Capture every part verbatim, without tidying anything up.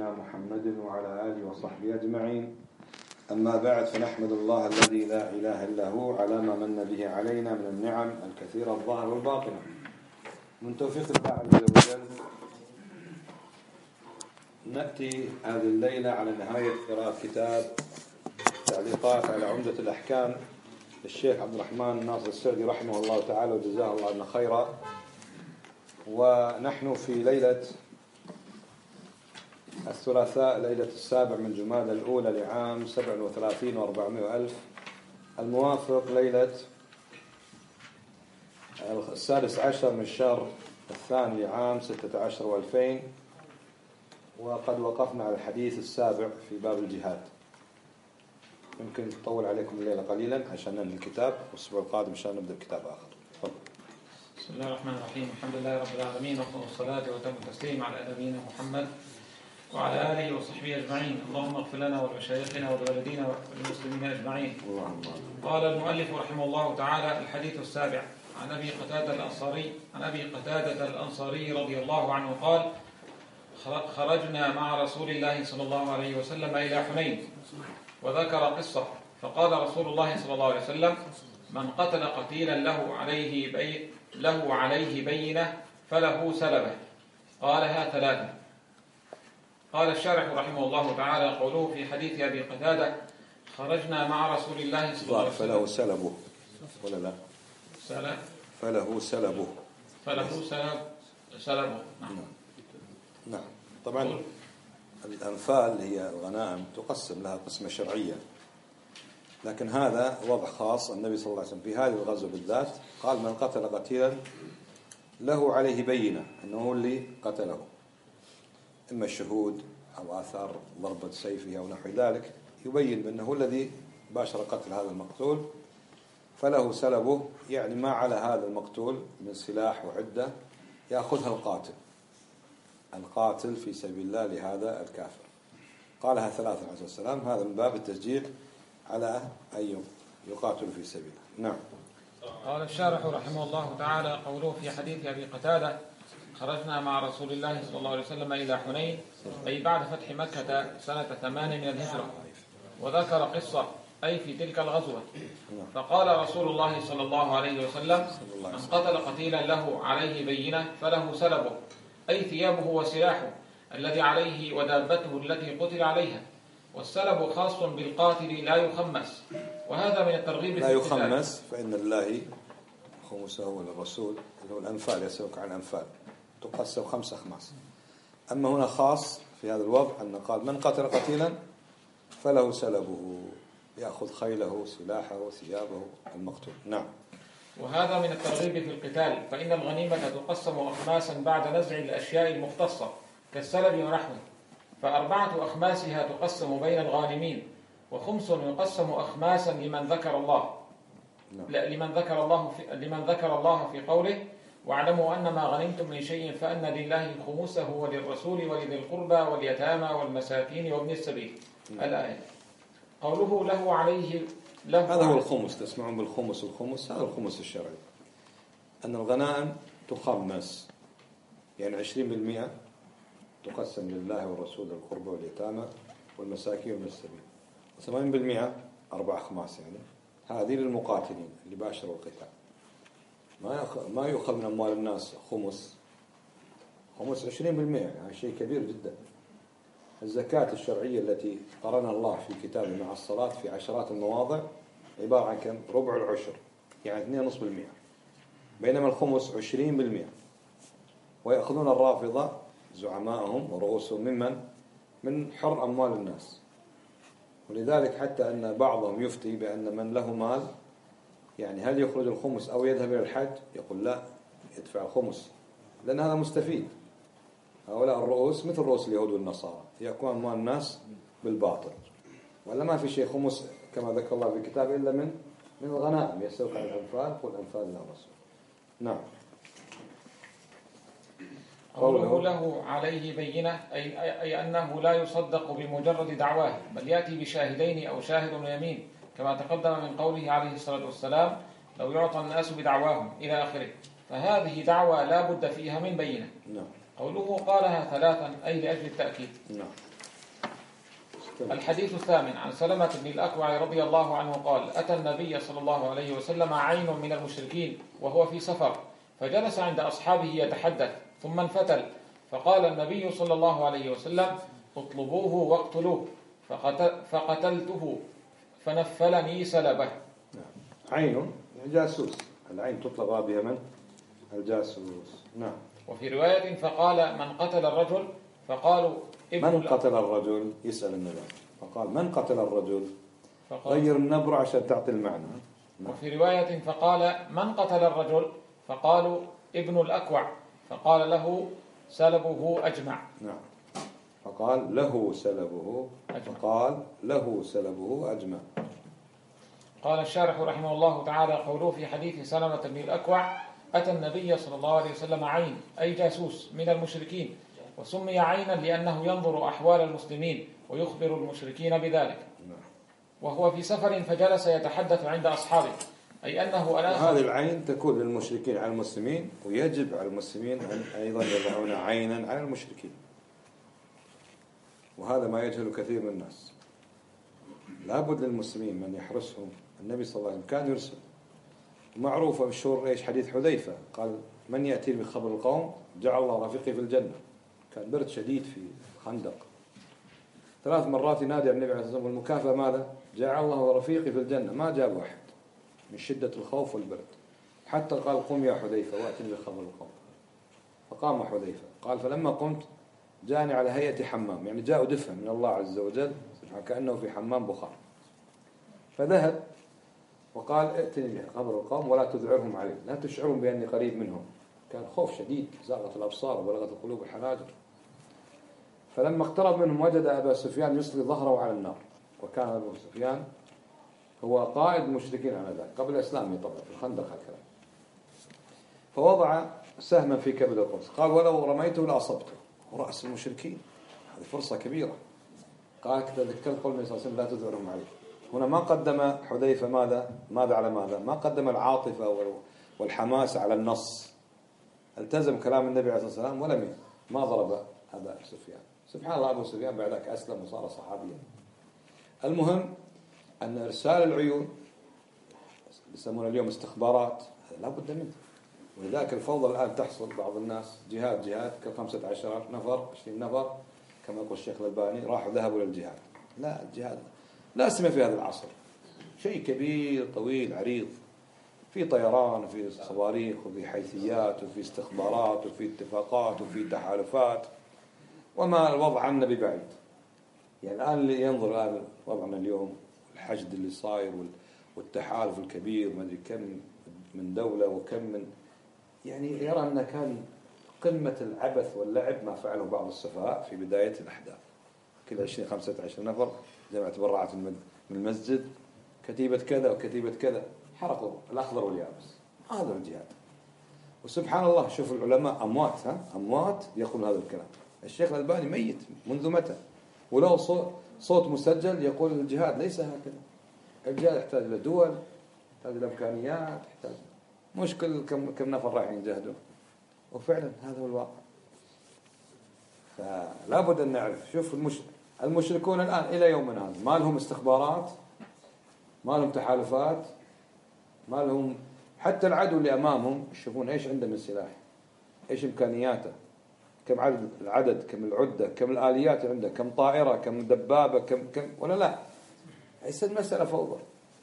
نبينا محمد وعلى آله وصحبه أجمعين. أما بعد، فنحمد الله الذي لا إله إلا هو على ما من به علينا من النعم الكثيرة الظاهرة والباطنة. من توفيق الله عز وجل نأتي هذه الليلة على نهاية قراءة كتاب تعليقات على عمدة الأحكام للشيخ عبد الرحمن ناصر السعدي رحمه الله تعالى وجزاه الله عنا خيرا. ونحن في ليلة الثلاثاء، ليلة السابع من جمادى الأولى لعام سبع وثلاثين وأربعمائة ألف، الموافق ليلة السادس عشر من الشهر الثاني لعام ستة عشر وألفين. وقد وقفنا على الحديث السابع في باب الجهاد. يمكن نطول عليكم الليلة قليلا عشان ننهي الكتاب، والأسبوع القادم إن شاء الله نبدأ كتاب آخر. تفضل. بسم الله الرحمن الرحيم. الحمد لله رب العالمين، والصلاة وتم التسليم على نبينا محمد وعلى آله وصحبه أجمعين. اللهم اغفر لنا ولمشايخنا ولوالدينا وللمسلمين أجمعين. اللهم. قال المؤلف رحمه الله تعالى: الحديث السابع عن أبي قتادة الأنصاري عن أبي قتادة الأنصاري رضي الله عنه قال: خرجنا مع رسول الله صلى الله عليه وسلم إلى حنين، وذكر قصة، فقال رسول الله صلى الله عليه وسلم: من قتل قتيلا له عليه بي له عليه بينة فله سلبه. قالها ثلاثة. قال الشارح رحمه الله تعالى: قوله في حديث أبي قتادة: خرجنا مع رسول الله صلى الله عليه وسلم. فله سلبه ولا لا؟ سلب. فله سلبه. فله سلب سلبه. نعم. نعم. طبعا الأنفال هي الغنائم تقسم لها قسمة شرعية، لكن هذا وضع خاص. النبي صلى الله عليه وسلم في هذه الغزوة بالذات قال: من قتل قتيلا له عليه بينة أنه هو اللي قتله، إما الشهود أو آثار ضربة سيفه أو نحو ذلك، يبين بأنه الذي باشر قتل هذا المقتول، فله سلبه، يعني ما على هذا المقتول من سلاح وعدة يأخذها القاتل القاتل في سبيل الله لهذا الكافر. قالها ثلاثة عليه السلام، هذا من باب التشجيع على أن يقاتل في سبيله. نعم. قال الشارح رحمه الله تعالى: قوله في حديث أبي قتادة: خرجنا مع رسول الله صلى الله عليه وسلم إلى حنين، أي بعد فتح مكة سنة ثمان من الهجرة، وذكر قصة، أي في تلك الغزوة. فقال رسول الله صلى الله عليه وسلم: من قتل قتيلا له عليه بينة فله سلبه، أي ثيابه وسلاحه الذي عليه ودابته التي قتل عليها. والسلب خاص بالقاتل لا يخمس، وهذا من الترغيب لا يخمس، فإن لله خمسه وللرسول، اللي هو الأنفال، يسألك عن الأنفال تقسم خمس أخماس. أما هنا خاص في هذا الوضع أن قال: من قتل قتيلا فله سلبه، يأخذ خيله سلاحه ثيابه المقتول. نعم. وهذا من الترغيب في القتال، فإن الغنيمة تقسم أخماسا بعد نزع الأشياء المختصة كالسلب ونحوه، فأربعة أخماسها تقسم بين الغانمين، وخمس يقسم أخماسا لمن ذكر الله لا لمن ذكر الله في لمن ذكر الله في قوله: واعلموا أن ما غنمتم من شيء فأن لله خمسه وللرسول ولذي القربى واليتامى والمساكين وابن السبيل. الآية. قوله له عليه له هذا هو الخمس، تسمعون بالخمس والخمس، هذا الخمس الشرعي، أن الغنائم تخمس، يعني عشرين بالمئة تقسم لله والرسول والقربى واليتامى والمساكين وابن السبيل، وثمانين بالمئة أربع أخماس، يعني هذه للمقاتلين اللي باشروا القتال. ما يأخ... ما يؤخذ من أموال الناس خمس خمس عشرين بالمئة، يعني شيء كبير جدا. الزكاة الشرعية التي قرنها الله في كتابه مع الصلاة في عشرات المواضع عبارة عن كم؟ ربع العشر، يعني اثنين ونصف بالمئة، بينما الخمس عشرين بالمئة. ويأخذون الرافضة زعماءهم ورؤوسهم ممن من حر أموال الناس. ولذلك حتى أن بعضهم يفتي بأن من له مال، يعني هل يخرج الخمس أو يذهب إلى الحج؟ يقول لا، يدفع الخمس، لأن هذا مستفيد. هؤلاء الرؤوس مثل رؤوس اليهود والنصارى، يأكلون أموال الناس بالباطل، ولا ما في شيء خمس كما ذكر الله في الكتاب إلا من من الغنائم. يسألك عن الأنفال، قل أنفال الله ورسوله. نعم. قوله له عليه بينة، أي, أي أنه لا يصدق بمجرد دعواه، بل يأتي بشاهدين أو شاهد من يمين، كما تقدم من قوله عليه الصلاة والسلام: لو يعطى الناس بدعواهم إلى آخره. فهذه دعوة لا بد فيها من بينة. نعم. قوله قالها ثلاثا أي لأجل التأكيد. نعم. الحديث الثامن عن سلمة بن الأكوع رضي الله عنه قال: أتى النبي صلى الله عليه وسلم عين من المشركين وهو في سفر، فجلس عند أصحابه يتحدث، ثم انفتل، فقال النبي صلى الله عليه وسلم: اطلبوه واقتلوه، فقتلته فنفلني سلبه. عين جاسوس، العين تطلق بها من؟ الجاسوس. نعم. وفي رواية فقال: من قتل الرجل، فقالوا ابن من قتل الرجل، يسأل النبي، فقال من قتل الرجل، غير النبر عشان تعطي المعنى. نعم. وفي رواية فقال: من قتل الرجل، فقالوا ابن الأكوع، فقال له سلبه أجمع. نعم. فقال له سلبه أجمع. فقال له سلبه أجمع. قال الشارح رحمه الله تعالى: قوله في حديث سلمة بن الأكوع: أتى النبي صلى الله عليه وسلم عين أي جاسوس من المشركين، وسمي عينا لأنه ينظر أحوال المسلمين ويخبر المشركين بذلك، وهو في سفر فجلس يتحدث عند أصحابه، أي أنه أناخ. هذه العين تكون للمشركين على المسلمين، ويجب على المسلمين أن أيضا يضعون عينا على المشركين، وهذا ما يجهل كثير من الناس. لابد للمسلمين من يحرسهم. النبي صلى الله عليه وسلم كان يرسل، معروفة بالشهور إيش حديث حذيفة، قال: من يأتي بخبر القوم جعل الله رفيقي في الجنة. كان برد شديد في الخندق، ثلاث مرات ينادي النبي عليه الصلاة والسلام، والمكافأة ماذا؟ جعل الله رفيقي في الجنة. ما جاب واحد من شدة الخوف والبرد، حتى قال: قم يا حذيفة وأتني بخبر القوم. فقام حذيفة، قال: فلما قمت جاءني على هيئة حمام، يعني جاء دفء من الله عز وجل كأنه في حمام بخار. فذهب وقال: ائتني بخبر القوم ولا تذعرهم علي، لا تشعرهم بأني قريب منهم. كان خوف شديد، زاغت الأبصار وبلغت القلوب الحناجر. فلما اقترب منهم وجد أبا سفيان يصلي ظهره على النار، وكان أبو سفيان هو قائد المشركين على ذلك قبل إسلامه طبعا في الخندق هكذا. فوضع سهما في كبد القوس، قال: ولو رميته لأصبته، ورأس المشركين، هذه فرصة كبيرة. قال: تذكر قول النبي صلى الله عليه وسلم: لا تذعرهم عليه. هنا ما قدم حذيفة ماذا ماذا على ماذا، ما قدم العاطفة والحماس على النص، التزم كلام النبي عليه الصلاة والسلام ولم ما ضرب أبا سفيان. سبحان الله، أبو سفيان بعد ذلك أسلم وصار صحابيا. المهم أن إرسال العيون يسمونه اليوم استخبارات، لا بد منه. ولذلك الفوضى الآن تحصل، بعض الناس جهاد جهاد كخمسة عشر نفر عشرين نفر كما يقول الشيخ الألباني راحوا ذهبوا للجهاد. لا، الجهاد لا سمع في هذا العصر، شيء كبير طويل عريض، في طيران وفي صواريخ وفي حيثيات وفي استخبارات وفي اتفاقات وفي تحالفات، وما الوضع عنا ببعيد. يعني الآن اللي ينظر الآن وضعنا اليوم، الحشد اللي صاير والتحالف الكبير، ما أدري كم من دولة وكم من، يعني يرى أن كان قمة العبث واللعب ما فعله بعض السفهاء في بداية الأحداث. كل عشرين خمسة عشر نفر جمع تبرعات من المسجد، كتيبة كذا وكتيبة كذا، حرقوا الأخضر واليابس. هذا الجهاد. وسبحان الله، شوف العلماء أموات، ها أموات يقول هذا الكلام. الشيخ الألباني ميت منذ متى؟ ولو صوت مسجل يقول الجهاد ليس هكذا. الجهاد يحتاج إلى دول، يحتاج إلى إمكانيات، يحتاج مش كل كم كم نفر رايحين يجاهدوا. وفعلا هذا هو الواقع. فلا بد أن نعرف. شوف المش... المشركون الآن إلى يومنا هذا ما لهم استخبارات، ما لهم تحالفات، ما لهم حتى العدو اللي أمامهم يشوفون إيش عنده من سلاح، إيش إمكانياته، كم عدد العدد، كم العدة، كم الآليات عنده، كم طائرة، كم دبابة، كم كم ولا لا. هي المسألة فوضى.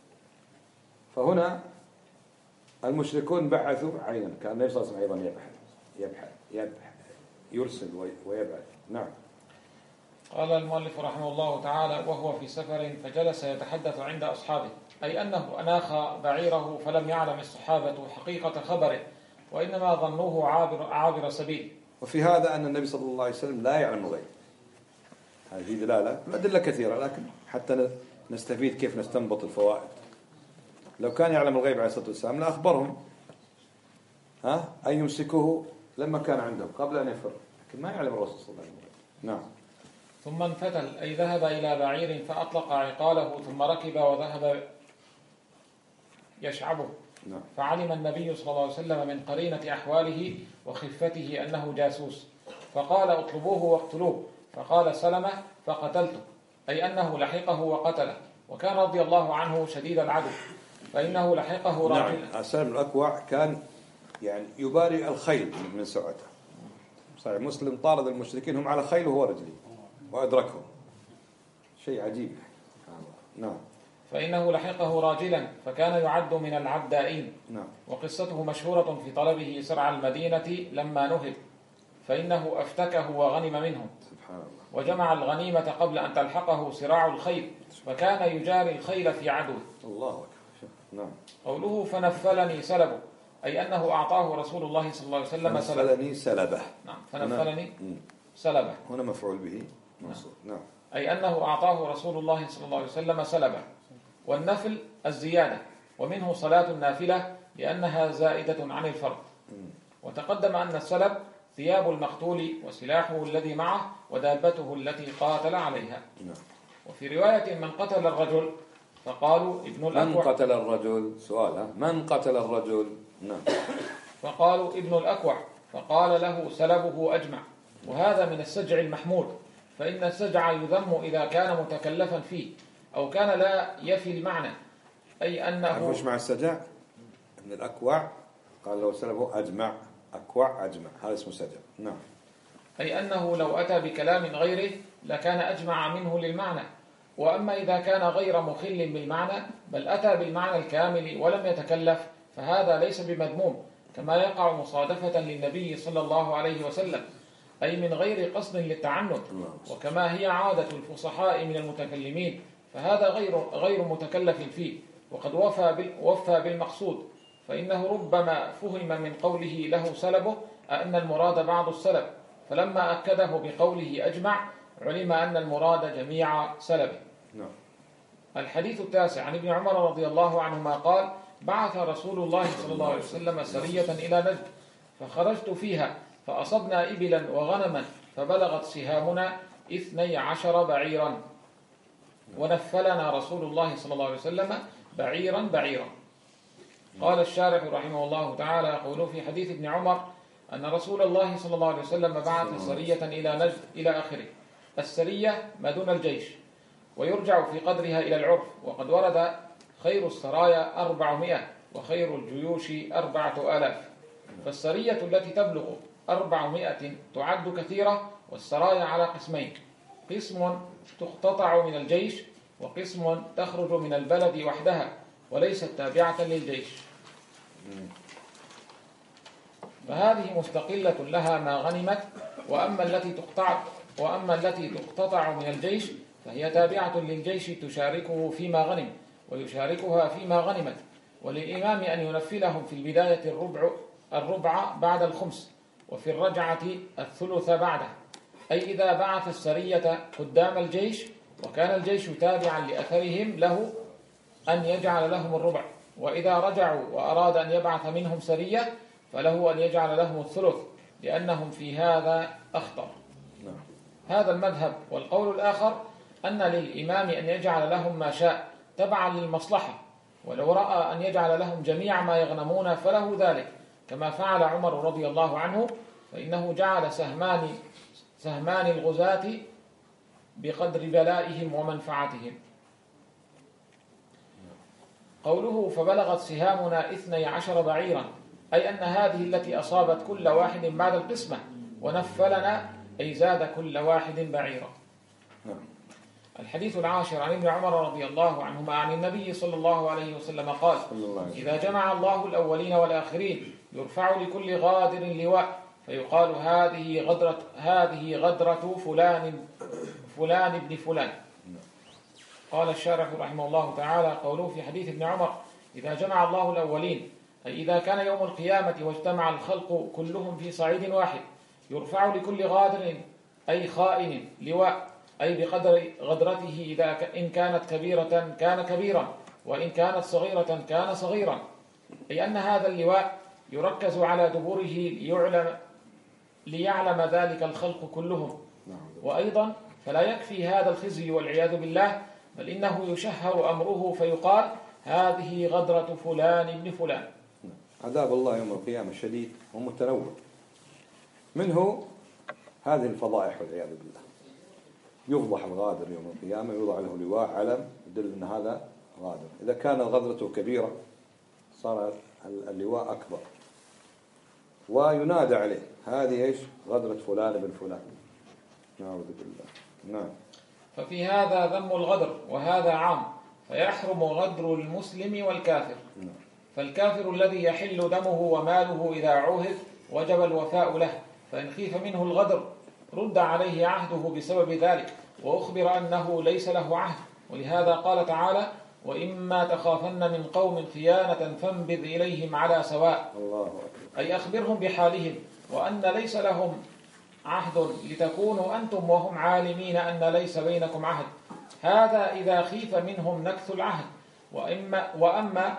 فهنا المشركون بعثوا عينا، كان النبي صلى الله عليه وسلم أيضا يبحث يبحث يبحث يرسل ويبعث. نعم. قال المؤلف رحمه الله تعالى: وهو في سفر فجلس يتحدث عند أصحابه، أي أنه أناخ بعيره فلم يعلم الصحابة حقيقة خبره، وإنما ظنوه عابر, عابر سبيل. وفي هذا أن النبي صلى الله عليه وسلم لا يعلم الغيب. هذه دلالة، الأدلة كثيرة، لكن حتى نستفيد كيف نستنبط الفوائد. لو كان يعلم الغيب عليه الصلاة والسلام لأخبرهم ها أن يمسكوه لما كان عندهم قبل أن يفر، لكن ما يعلم الرسول صلى الله عليه وسلم. نعم. ثم انفتل، أي ذهب إلى بعير فأطلق عقاله، ثم ركب وذهب يشعبه. نعم. فعلم النبي صلى الله عليه وسلم من قرينة أحواله وخفته أنه جاسوس، فقال اطلبوه واقتلوه، فقال سلمة فقتلته، أي أنه لحقه وقتله، وكان رضي الله عنه شديد العدو، فإنه لحقه راجلا. نعم. سلم الأكوع كان يعني يباري الخيل من سرعته. صحيح مسلم طارد المشركين هم على خيل وهو رجلي وأدركهم، شيء عجيب. نعم. فإنه لحقه راجلا، فكان يعد من العدائين. نعم. وقصته مشهورة في طلبه سرع المدينة لما نهب، فإنه أفتكه وغنم منهم، سبحان الله، وجمع الغنيمة قبل أن تلحقه سراع الخيل، فكان يجاري الخيل في عدو. الله أكبر. نعم. قوله فنفلني سلبه، أي أنه أعطاه رسول الله صلى الله عليه وسلم سلبه. فنفلني سلبه. نعم. فنفلني سلبه هنا مفعول به منصوب. نعم. أي أنه أعطاه رسول الله صلى الله عليه وسلم سلبه. والنفل الزيادة، ومنه صلاة النافلة لأنها زائدة عن الفرض. وتقدم أن السلب ثياب المقتول وسلاحه الذي معه ودابته التي قاتل عليها. نعم. وفي رواية من قتل الرجل فقالوا ابن الأكوع. من قتل الرجل؟ سؤال. من قتل الرجل؟ نعم. فقالوا ابن الأكوع، فقال له سلبه أجمع. وهذا من السجع المحمود، فإن السجع يذم إذا كان متكلفا فيه أو كان لا يفي المعنى، أي أنه وش مع السجع؟ ابن الأكوع قال له سلبه أجمع. أكوع أجمع، هذا اسمه سجع. نعم. أي أنه لو أتى بكلام غيره لكان أجمع منه للمعنى. وأما إذا كان غير مخل بالمعنى بل أتى بالمعنى الكامل ولم يتكلف فهذا ليس بمذموم، كما يقع مصادفة للنبي صلى الله عليه وسلم، أي من غير قصد للتعنت، وكما هي عادة الفصحاء من المتكلمين، فهذا غير غير متكلف فيه، وقد وفى وفى بالمقصود. فإنه ربما فهم من قوله له سلبه أن المراد بعض السلب، فلما أكده بقوله أجمع علم أن المراد جميع سلبه. نعم. الحديث التاسع عن ابن عمر رضي الله عنهما قال: بعث رسول الله صلى الله عليه وسلم سرية إلى نجد، فخرجت فيها فأصبنا إبلا وغنما، فبلغت سهامنا اثني عشر بعيرا، ونفلنا رسول الله صلى الله عليه وسلم بعيرا بعيرا. قال الشارح رحمه الله تعالى: يقول في حديث ابن عمر أن رسول الله صلى الله عليه وسلم بعث سرية إلى نجد إلى آخره. السرية ما دون الجيش، ويرجع في قدرها إلى العرف، وقد ورد خير السرايا أربعمائة وخير الجيوش أربعة آلاف. فالسرية التي تبلغ أربعمائة تعد كثيرة، والسرايا على قسمين: قسم تقتطع من الجيش، وقسم تخرج من البلد وحدها وليست تابعة للجيش، فهذه مستقلة لها ما غنمت. وأما التي تقطع وأما التي تقتطع من الجيش فهي تابعة للجيش تشاركه فيما غنم ويشاركها فيما غنمت. وللإمام أن ينفلهم في البداية الربع الربع بعد الخمس، وفي الرجعة الثلث بعده، أي إذا بعث السرية قدام الجيش وكان الجيش تابعا لأثرهم له أن يجعل لهم الربع، وإذا رجعوا وأراد أن يبعث منهم سرية فله أن يجعل لهم الثلث، لأنهم في هذا أخطر. هذا المذهب. والقول الآخر أن للإمام أن يجعل لهم ما شاء تبعا للمصلحة، ولو رأى أن يجعل لهم جميع ما يغنمون فله ذلك، كما فعل عمر رضي الله عنه، فإنه جعل سهمان سهمان الغزاة بقدر بلائهم ومنفعتهم. قوله فبلغت سهامنا اثني عشر بعيرا، أي أن هذه التي أصابت كل واحد بعد القسمة، ونفلنا أي زاد كل واحد بعيرا. الحديث العاشر عن ابن عمر رضي الله عنهما عن النبي صلى الله عليه وسلم قال: إذا جمع الله الأولين والآخرين يرفع لكل غادر لواء، فيقال هذه غدرة هذه غدرة فلان فلان ابن فلان. قال الشارح رحمه الله تعالى: قوله في حديث ابن عمر إذا جمع الله الأولين، أي إذا كان يوم القيامة واجتمع الخلق كلهم في صعيد واحد، يرفع لكل غادر أي خائن لواء، أي بقدر غدرته، إذا إن كانت كبيرة كان كبيرا، وإن كانت صغيرة كان صغيرا، أي أن هذا اللواء يركز على دبره ليعلم, ليعلم ذلك الخلق كلهم. وأيضا فلا يكفي هذا الخزي والعياذ بالله، بل إنه يشهر أمره فيقال هذه غدرة فلان ابن فلان. عذاب الله يوم القيامة شديد ومتنوع، منه هذه الفضائح والعياذ بالله. يفضح الغادر يوم القيامة، يوضع له لواء علم يدل أن هذا غادر. إذا كان غدرته كبيرة صار اللواء أكبر وينادى عليه هذه إيش غدرة فلان بن فلان، نعوذ بالله. نعم. ففي هذا ذم الغدر، وهذا عام، فيحرم غدر المسلم والكافر. نعم. فالكافر الذي يحل دمه وماله إذا عوهد وجب الوفاء له، فإن خيف منه الغدر رد عليه عهده بسبب ذلك، وأخبر أنه ليس له عهد. ولهذا قال تعالى: وإما تخافن من قوم خيانة فانبذ إليهم على سواء. الله أكبر. أي أخبرهم بحالهم وأن ليس لهم عهد، لتكونوا أنتم وهم عالمين أن ليس بينكم عهد. هذا إذا خيف منهم نكث العهد. وإما وأما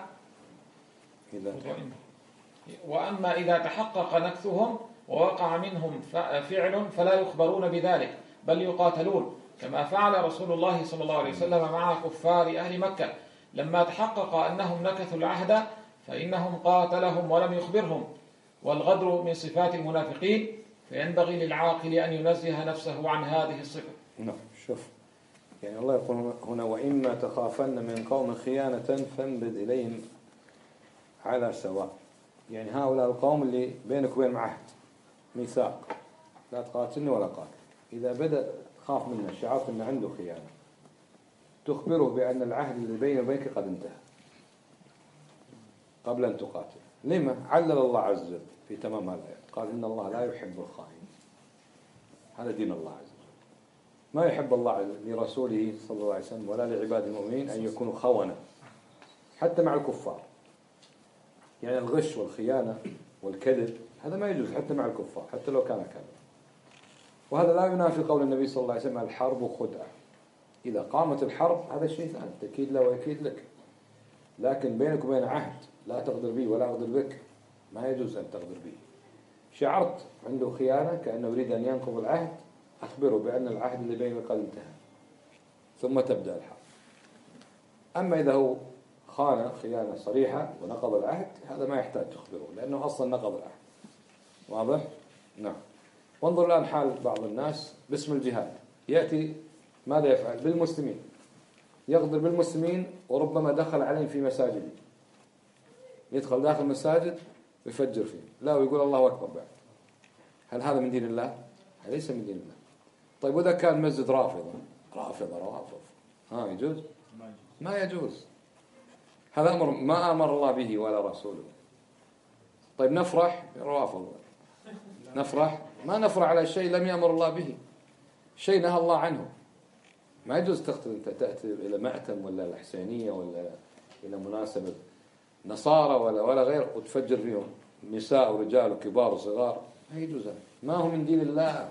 وأما إذا تحقق نكثهم ووقع منهم فعل فلا يخبرون بذلك، بل يقاتلون، كما فعل رسول الله صلى الله عليه وسلم مع كفار أهل مكة لما تحقق أنهم نكثوا العهد فإنهم قاتلهم ولم يخبرهم. والغدر من صفات المنافقين، فينبغي للعاقل أن ينزه نفسه عن هذه الصفة. نعم. شوف يعني الله يقول هنا: وإما تخافن من قوم خيانة فانبذ إليهم على سواء. يعني هؤلاء القوم اللي بينك وبين عهد ميثاق، لا تقاتلني ولا قاتل. إذا بدأ خاف منه، شعرت أنه عنده خيانة، تخبره بأن العهد اللي بينه وبينك قد انتهى قبل أن تقاتل. لما؟ علل الله عز وجل في تمام هذا الآية، قال: إن الله لا يحب الخائن. هذا دين الله عز وجل. ما يحب الله لرسوله صلى الله عليه وسلم ولا لعباد المؤمنين أن يكونوا خونة حتى مع الكفار. يعني الغش والخيانة والكذب هذا ما يجوز حتى مع الكفار، حتى لو كان كذب. وهذا لا ينافي قول النبي صلى الله عليه وسلم: الحرب خدعة. إذا قامت الحرب هذا الشيء ثاني، تكيد له ويكيد لك، لكن بينك وبين عهد لا تغدر بي ولا أغدر بك، ما يجوز أن تغدر بي. شعرت عنده خيانة كأنه يريد أن ينقض العهد، أخبره بأن العهد اللي بينه قد انتهى، ثم تبدأ الحرب. أما إذا هو خان خيانة صريحة ونقض العهد، هذا ما يحتاج تخبره لأنه أصلا نقض العهد. واضح؟ نعم. وانظر الآن حال بعض الناس باسم الجهاد، يأتي ماذا يفعل بالمسلمين؟ يغدر بالمسلمين، وربما دخل عليهم في مساجد، يدخل داخل مساجد ويفجر فيه، لا ويقول الله أكبر بعد. هل هذا من دين الله؟ ليس من دين الله. طيب وإذا كان مسجد رافضة رافضة روافض، ها يجوز؟ ما يجوز. هذا أمر ما أمر الله به ولا رسوله. طيب نفرح روافض، نفرح ما نفرح على شيء لم يأمر الله به، شيء نهى الله عنه. ما يجوز تقتل أنت تأتي إلى مأتم ولا الحسينية ولا إلى مناسبة نصارى ولا ولا غير وتفجر فيهم نساء ورجال وكبار وصغار، ما يجوز. ما هو من دين الله.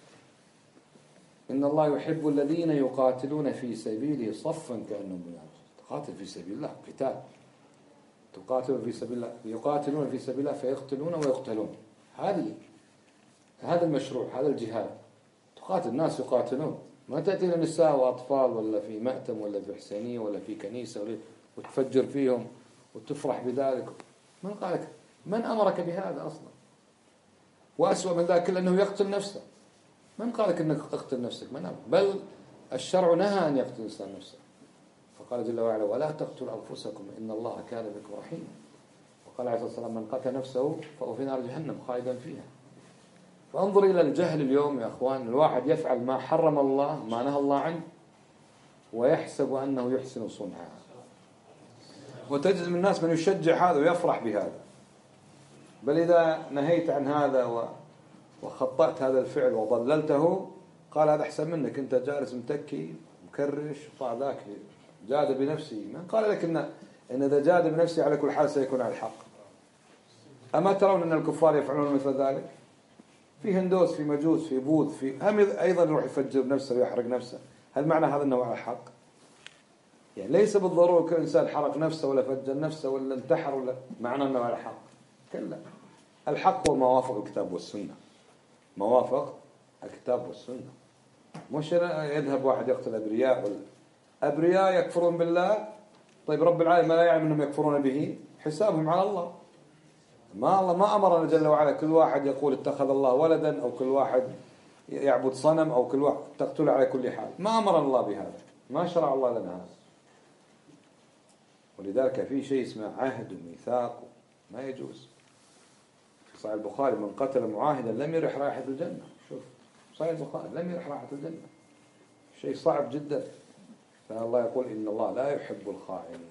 إن الله يحب الذين يقاتلون في سبيله صفا كأنهم بنيان. تقاتل في سبيل الله قتال، تقاتل في سبيل الله، يقاتلون في سبيل الله فيقتلون ويقتلون. هذه هذا المشروع، هذا الجهاد. تقاتل الناس يقاتلون، ما تأتي لنساء وأطفال ولا في مأتم ولا في حسينية ولا في كنيسة ولا وتفجر فيهم وتفرح بذلك. من قالك؟ من أمرك بهذا أصلا؟ وأسوأ من ذلك أنه يقتل نفسه. من قالك أنك تقتل نفسك؟ من أمر؟ بل الشرع نهى أن يقتل الإنسان نفسه، فقال جل وعلا: ولا تقتلوا أنفسكم إن الله كان بكم رحيما. وقال عليه الصلاة والسلام: من قتل نفسه فهو في نار جهنم خالدا فيها. فانظر إلى الجهل اليوم يا أخوان، الواحد يفعل ما حرم الله ما نهى الله عنه ويحسب أنه يحسن صنعا، وتجد من الناس من يشجع هذا ويفرح بهذا. بل إذا نهيت عن هذا وخطأت هذا الفعل وضللته قال: هذا أحسن منك، أنت جالس متكي مكرش وطاع ذاك جاد بنفسه. من قال لك إن إن إذا جاد بنفسه على كل حال سيكون على الحق؟ أما ترون أن الكفار يفعلون مثل ذلك؟ في هندوس، في مجوس، في بوذ، في هم أيضا يروح يفجر نفسه ويحرق نفسه. هل معنى هذا أنه على الحق؟ يعني ليس بالضرورة كل إنسان حرق نفسه ولا فجر نفسه ولا انتحر ولا معنى أنه على الحق. كلا، الحق هو ما وافق الكتاب والسنة، ما وافق الكتاب والسنة. مش يذهب واحد يقتل أبرياء ولا أبرياء يكفرون بالله. طيب رب العالمين ما لا يعلم أنهم يكفرون به؟ حسابهم على الله. ما الله ما أمرنا جل وعلا كل واحد يقول اتخذ الله ولدا، أو كل واحد يعبد صنم أو كل واحد تقتل على كل حال. ما أمر الله بهذا، ما شرع الله لنا هذا. ولذلك في شيء اسمه عهد وميثاق ما يجوز. في صحيح البخاري من قتل معاهدا لم يرح رائحة الجنة. شوف صحيح البخاري لم يرح رائحة الجنة، شيء صعب جدا. فالله يقول إن الله لا يحب الخائنين.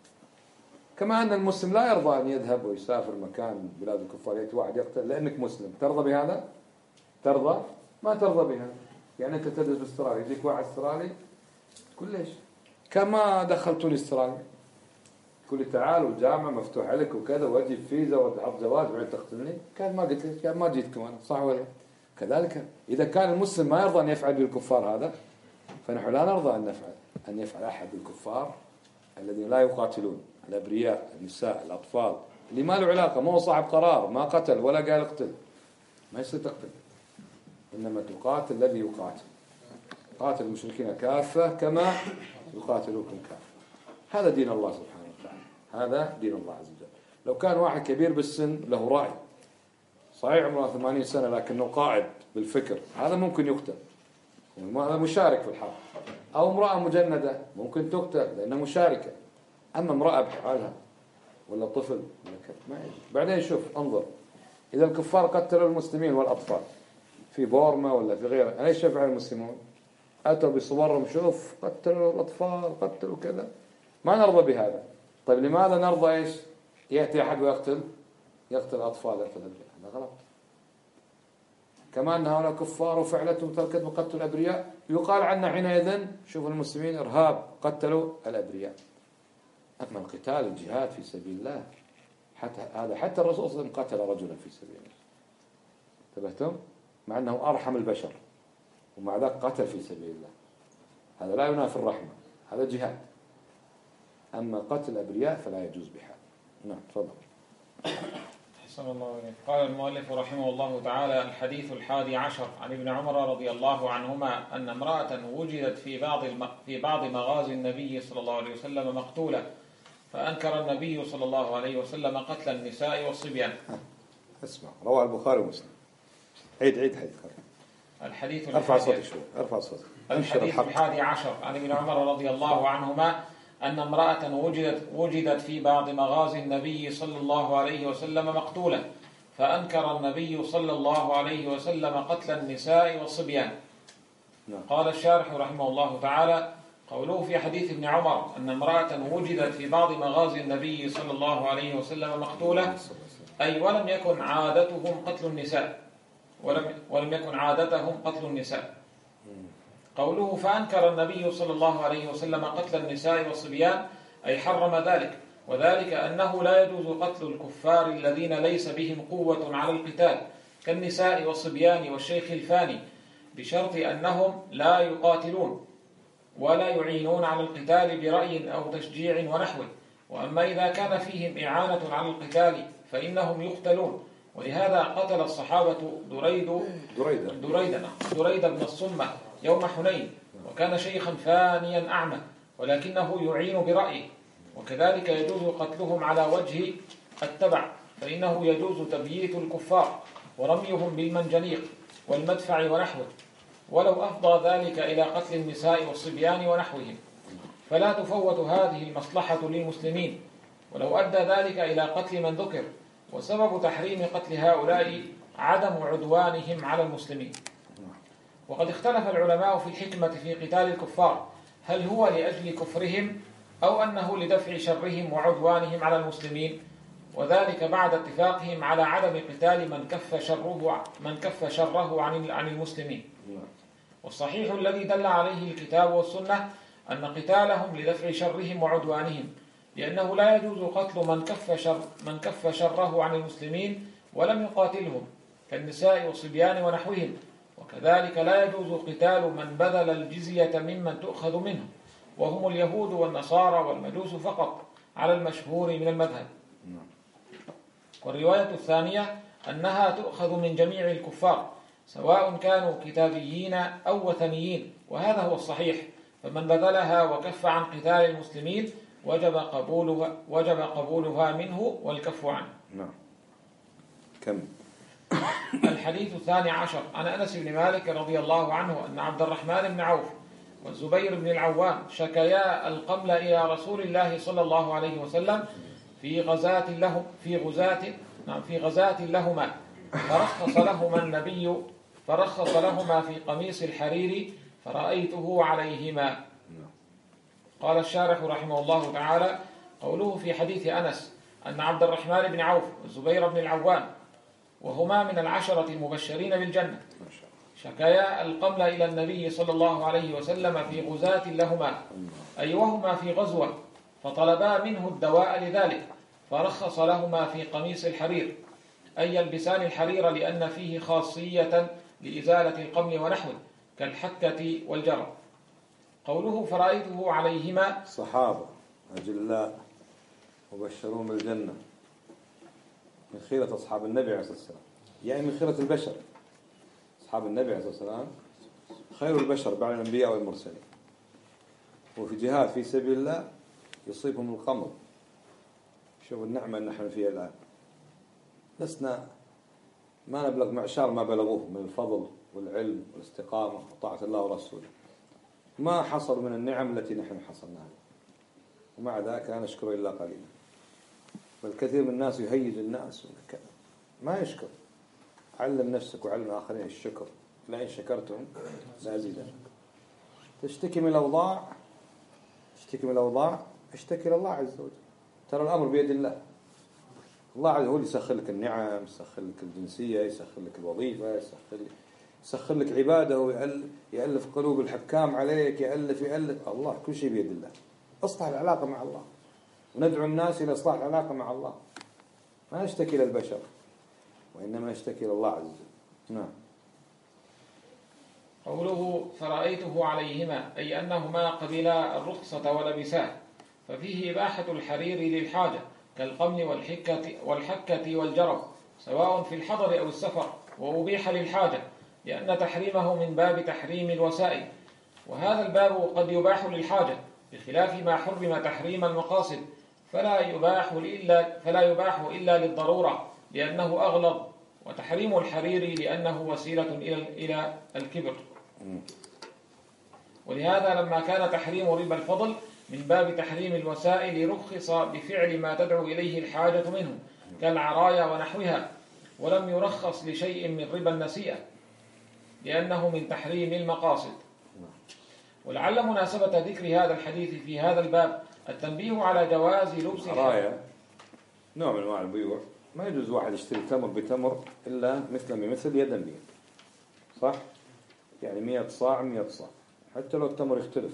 كما أن المسلم لا يرضى أن يذهب ويسافر مكان بلاد الكفار يأتي واحد يقتل لأنك مسلم. ترضى بهذا؟ ترضى؟ ما ترضى بهذا. يعني أنت تدرس باستراليا يجيك واحد استرالي تقول ليش؟ كما دخلتوني استراليا، تقول لي تعال والجامعة مفتوحة لك وكذا وأجيب فيزا وأحط جواز وبعدين تقتلني. كان ما قلت لك، كان ما جيتكم أنا، صح ولا؟ كذلك إذا كان المسلم ما يرضى أن يفعل بالكفار هذا، فنحن لا نرضى أن نفعل أن يفعل أحد بالكفار الذين لا يقاتلون، الأبرياء، النساء، الأطفال، اللي ما له علاقة، ما هو صاحب قرار، ما قتل ولا قال اقتل، ما يصير تقتل. إنما تقاتل الذي يقاتل. قاتل المشركين كافة كما يقاتلوكم كافة. هذا دين الله سبحانه وتعالى، هذا دين الله عز وجل. لو كان واحد كبير بالسن له رأي، صحيح عمره ثمانين سنة لكنه قائد بالفكر، هذا ممكن يقتل، هذا مشارك في الحرب. أو امرأة مجندة ممكن تقتل لأنها مشاركة. أما امرأة بحالها ولا طفل ما يجب. بعدين شوف انظر، إذا الكفار قتلوا المسلمين والأطفال في بورما ولا في غيره، أليس يفعل المسلمون؟ أتوا بصورهم، شوف قتلوا الأطفال، قتلوا كذا. ما نرضى بهذا. طيب لماذا نرضى إيش؟ يأتي أحد ويقتل يقتل أطفال، يقتل أبرياء. هذا غلط. كما أن هؤلاء كفار وفعلتهم تركت مقتل الأبرياء، يقال عنا حينئذ شوفوا المسلمين إرهاب، قتلوا الأبرياء. أما القتال الجهاد في سبيل الله، حتى هذا حتى الرسول صلى الله عليه وسلم قتل رجلا في سبيل الله. انتبهتم؟ مع أنه أرحم البشر ومع ذلك قتل في سبيل الله. هذا لا ينافي الرحمة، هذا جهاد. أما قتل الأبرياء فلا يجوز بحال. نعم تفضل. أحسن الله إليك. قال المؤلف رحمه الله تعالى: الحديث الحادي عشر عن ابن عمر رضي الله عنهما أن امرأة وجدت في بعض الم... في بعض مغازي النبي صلى الله عليه وسلم مقتولة، فأنكر النبي صلى الله عليه وسلم قتل النساء والصبيان. اسمع، رواه البخاري ومسلم. عيد عيد حديث. الحديث ارفع صوتك شوي، ارفع صوتك. الحديث الحادي عشر عن ابن عمر رضي الله عنهما أن امرأة وجدت وجدت في بعض مغازي النبي صلى الله عليه وسلم مقتولة، فأنكر النبي صلى الله عليه وسلم قتل النساء والصبيان. قال الشارح رحمه الله تعالى: قوله في حديث ابن عمر أن امرأة وجدت في بعض مغازي النبي صلى الله عليه وسلم مقتولة، أي ولم يكن عادتهم قتل النساء، ولم ولم يكن عادتهم قتل النساء. قوله فأنكر النبي صلى الله عليه وسلم قتل النساء والصبيان، أي حرم ذلك، وذلك أنه لا يجوز قتل الكفار الذين ليس بهم قوة على القتال كالنساء والصبيان والشيخ الفاني، بشرط أنهم لا يقاتلون ولا يعينون على القتال برأي أو تشجيع ونحوه. وأما إذا كان فيهم إعانة على القتال فإنهم يقتلون. ولهذا قتل الصحابة دريد دريد دريد, دريد بن الصمة يوم حنين، وكان شيخا فانيا أعمى ولكنه يعين برأيه. وكذلك يجوز قتلهم على وجه التبع، فإنه يجوز تبييت الكفار ورميهم بالمنجنيق والمدفع ونحوه، ولو أفضى ذلك إلى قتل النساء والصبيان ونحوهم، فلا تفوت هذه المصلحة للمسلمين، ولو أدى ذلك إلى قتل من ذكر. وسبب تحريم قتل هؤلاء عدم عدوانهم على المسلمين. وقد اختلف العلماء في الحكمة في قتال الكفار، هل هو لأجل كفرهم أو أنه لدفع شرهم وعدوانهم على المسلمين، وذلك بعد اتفاقهم على عدم قتال من كف شره من كف شره عن عن المسلمين. والصحيح الذي دل عليه الكتاب والسنة أن قتالهم لدفع شرهم وعدوانهم، لأنه لا يجوز قتل من كف شر من كف شره عن المسلمين ولم يقاتلهم كالنساء والصبيان ونحوهم. وكذلك لا يجوز قتال من بذل الجزية ممن تؤخذ منه، وهم اليهود والنصارى والمجوس فقط على المشهور من المذهب. والرواية الثانية أنها تؤخذ من جميع الكفار سواء كانوا كتابيين أو وثنيين، وهذا هو الصحيح. فمن بذلها وكف عن قتال المسلمين وجب قبولها وجب قبولها منه والكف عنه. نعم. كم الحديث الثاني عشر عن أنس بن مالك رضي الله عنه أن عبد الرحمن بن عوف والزبير بن العوام شكيا القمل إلى رسول الله صلى الله عليه وسلم في غزاة لهم في غزاة نعم في غزاة لهما فرخص لهما النبي فرخص لهما في قميص الحرير فرأيته عليهما. قال الشارح رحمه الله تعالى: قوله في حديث أنس أن عبد الرحمن بن عوف والزبير بن العوام وهما من العشرة المبشرين بالجنة شكايا القمل إلى النبي صلى الله عليه وسلم في غزاة لهما، أي وهما في غزوة، فطلبا منه الدواء لذلك فرخص لهما في قميص الحرير، أي يلبسان الحرير لأن فيه خاصية لإزالة القمل ونحوه كالحكة والجرب. قوله فرأيته عليهما، صحابة أجلاء مبشرون بالجنة من خيرة أصحاب النبي عليه الصلاة والسلام، يعني من خيرة البشر. أصحاب النبي عليه الصلاة والسلام خير البشر بعد الأنبياء والمرسلين، وفي جهاد في سبيل الله يصيبهم القمل. شوف النعمة اللي نحن فيها الآن، لسنا ما نبلغ معشار ما بلغوه من الفضل والعلم والاستقامة وطاعة الله ورسوله، ما حصل من النعم التي نحن حصلناها، ومع ذلك لا نشكر إلا قليلا. بل كثير من الناس يهيج الناس ما يشكر. علم نفسك وعلم آخرين الشكر، لئن شكرتم لأزيدنكم. تشتكي من الأوضاع تشتكي من الأوضاع اشتكي لله عز وجل. ترى الأمر بيد الله. الله عز وجل يسخر لك النعم، يسخر لك الجنسية، يسخر لك الوظيفة، يسخر لك يسخر لك عباده، ويألف يألف قلوب الحكام عليك، يألف يألف الله. كل شيء بيد الله. اصلح العلاقة مع الله، وندعو الناس إلى إصلاح العلاقة مع الله. ما نشتكي للبشر وإنما نشتكي لله عز وجل. نعم. قوله فرأيته عليهما، أي أنهما قبلا الرخصة ولبساه، ففيه إباحة الحرير للحاجة كالقمل والحكة, والحكة والجرب سواء في الحضر أو السفر، وأبيح للحاجة لأن تحريمه من باب تحريم الوسائل، وهذا الباب قد يباح للحاجة بخلاف ما حرم تحريم المقاصد، فلا يباح إلا, فلا يباح إلا للضرورة لأنه أغلظ، وتحريم الحرير لأنه وسيلة إلى الكبر. ولهذا لما كان تحريم ربا الفضل من باب تحريم الوسائل رخص بفعل ما تدعو إليه الحاجة منه كالعرايا ونحوها، ولم يرخص لشيء من ربا النسيئة لأنه من تحريم المقاصد. ولعل مناسبة ذكر هذا الحديث في هذا الباب التنبيه على جواز لبس العرايا. نوع من أنواع البيوع، ما يجوز واحد يشتري تمر بتمر إلا مثل بمثل يدا بيد، صح؟ يعني مئة صاع مئة صاع، حتى لو التمر يختلف،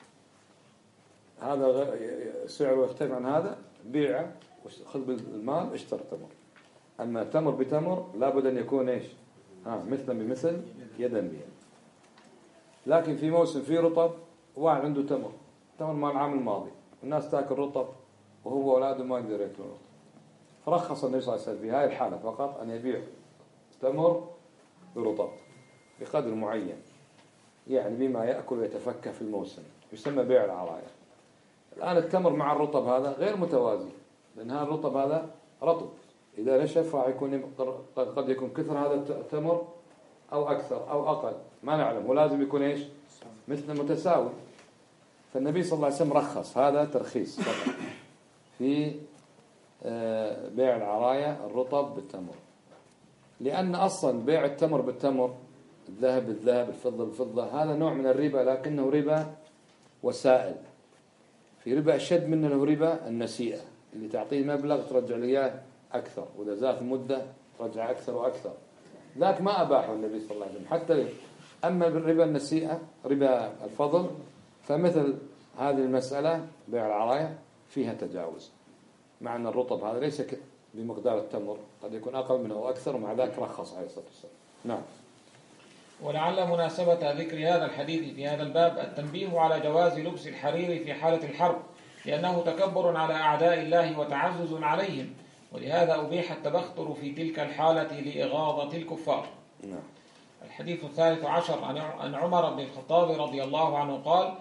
هذا سعره يختلف عن هذا، بيعه وخذ بالمال اشتر تمر. أما تمر بتمر لابد أن يكون إيش؟ ها مثلا بمثل يدا بيد. لكن في موسم فيه رطب، واحد عنده تمر تمر مال العام الماضي، الناس تاكل رطب وهو وأولاده ما يقدر ياكلون رطب، فرخص النبي صلى الله عليه وسلم في هذه الحالة فقط أن يبيع تمر برطب بقدر معين، يعني بما يأكل ويتفكه في الموسم، يسمى بيع العرايا. الآن التمر مع الرطب هذا غير متوازي، لأن هذا الرطب هذا رطب، إذا نشف راح يكون قد يكون كثر هذا التمر أو أكثر أو أقل، ما نعلم، ولازم يكون إيش؟ مثل متساوي. فالنبي صلى الله عليه وسلم رخص، هذا ترخيص في بيع العرايا الرطب بالتمر، لأن أصلا بيع التمر بالتمر، الذهب بالذهب، الفضة بالفضة، هذا نوع من الربا، لكنه ربا وسائل. في ربا أشد منه له ربا النسيئة، اللي تعطيه مبلغ ترجع ليه أكثر، وإذا زادت مدة ترجع أكثر وأكثر. ذاك ما أباحه النبي صلى الله عليه وسلم حتى. أما بالربا النسيئة ربا الفضل فمثل هذه المسألة بيع العرايا فيها تجاوز، مع أن الرطب هذا ليس بمقدار التمر، قد يكون أقل منه أو أكثر، ومع ذلك رخص عليه الصلاة والسلام. نعم. ولعل مناسبة ذكر هذا الحديث في هذا الباب التنبيه على جواز لبس الحرير في حالة الحرب، لأنه تكبر على أعداء الله وتعزز عليهم، ولهذا أبيح التبختر في تلك الحالة لإغاظة الكفار. نعم. الحديث الثالث عشر عن عمر بن الخطاب رضي الله عنه قال: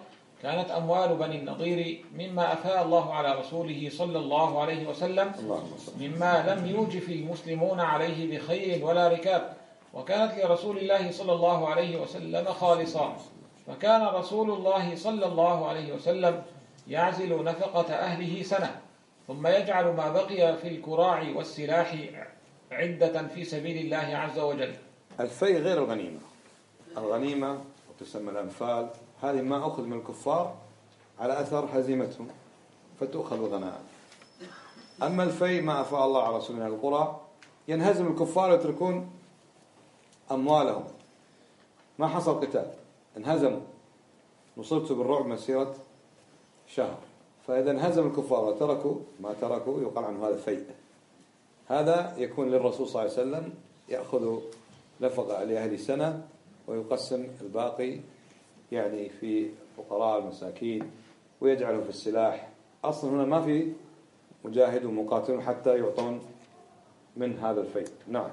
كانت أموال بني النضير مما أفاء الله على رسوله صلى الله عليه وسلم مما لم يوجف المسلمون عليه بخير ولا ركاب، وكانت لرسول الله صلى الله عليه وسلم خالصا، فكان رسول الله صلى الله عليه وسلم يعزل نفقة أهله سنة، ثم يجعل ما بقي في الكراع والسلاح عدة في سبيل الله عز وجل. الفيء غير الغنيمة. الغنيمة وتسمى الأنفال، هذه ما أخذ من الكفار على أثر هزيمتهم فتؤخذ الغنائم. أما الفيء ما أفاء الله على رسولنا القرى، ينهزم الكفار ويتركون أموالهم، ما حصل قتال، انهزموا، نصرتوا بالرعب مسيرة شهر، فإذا انهزم الكفار وتركوا ما تركوا يقال عنه هذا فيء. هذا يكون للرسول صلى الله عليه وسلم، يأخذ نفقة لأهل سنة ويقسم الباقي يعني في فقراء المساكين ويجعله في السلاح. أصلا هنا ما في مجاهد ومقاتل حتى يعطون من هذا الفيء. نعم.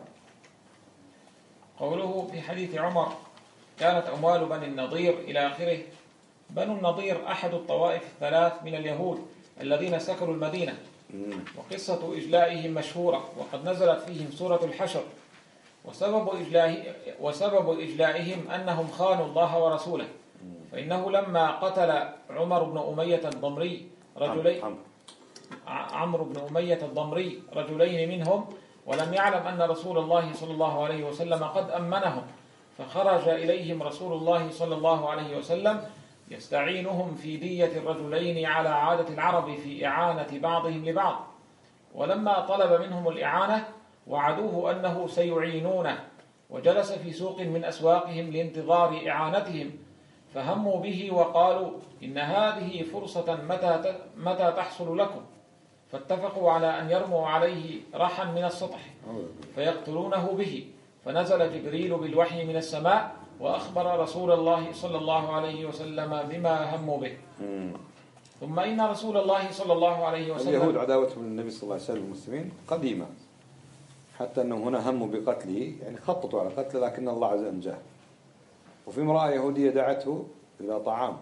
قوله في حديث عمر كانت أموال بني النضير إلى آخره. بنو النضير أحد الطوائف الثلاث من اليهود الذين سكنوا المدينة، وقصة إجلائهم مشهورة، وقد نزلت فيهم سورة الحشر. وسبب إجلائه وسبب إجلائهم أنهم خانوا الله ورسوله، فإنه لما قتل عمر بن أمية الضمري رجلين عمرو بن أمية الضمري رجلين منهم، ولم يعلم أن رسول الله صلى الله عليه وسلم قد أمنهم، فخرج إليهم رسول الله صلى الله عليه وسلم يستعينهم في دية الرجلين على عادة العرب في إعانة بعضهم لبعض. ولما طلب منهم الإعانة وعدوه أنه سيعينونه، وجلس في سوق من أسواقهم لانتظار إعانتهم، فهموا به وقالوا إن هذه فرصة متى متى تحصل لكم، فاتفقوا على أن يرموا عليه رحا من السطح فيقتلونه به، فنزل جبريل بالوحي من السماء وأخبر رسول الله صلى الله عليه وسلم بما هموا به. ثم إن رسول الله صلى الله عليه وسلم اليهود عداوتهم للنبي صلى الله عليه وسلم المسلمين قديمة، حتى أنهم هنا هموا بقتله، يعني خططوا على قتله، لكن الله عز وجل أنجاه. وفي امرأة يهودية دعته إلى طعام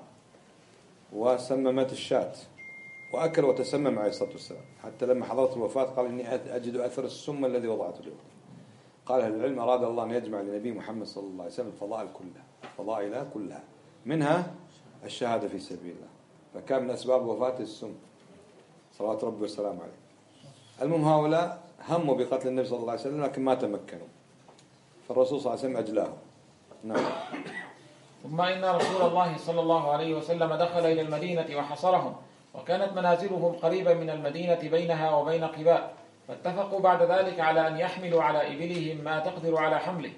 وسممت الشاة وأكل وتسمم عليه الصلاة والسلام، حتى لما حضرت الوفاة قال إني أجد أثر السم الذي وضعته له. قال أهل العلم أراد الله أن يجمع لنبي محمد صلى الله عليه وسلم الفضائل كلها، فضائلها كلها، منها الشهادة في سبيل الله، فكان من أسباب وفاة السم صلوات ربي والسلام عليه. المهم هؤلاء هموا بقتل النبي صلى الله عليه وسلم لكن ما تمكنوا، فالرسول صلى الله عليه وسلم أجلاهم. نعم. ثم إن رسول الله صلى الله عليه وسلم دخل إلى المدينة وحصرهم، وكانت منازلهم قريبا من المدينة بينها وبين قباء، فاتفقوا بعد ذلك على أن يحملوا على إبلهم ما تقدر على حمله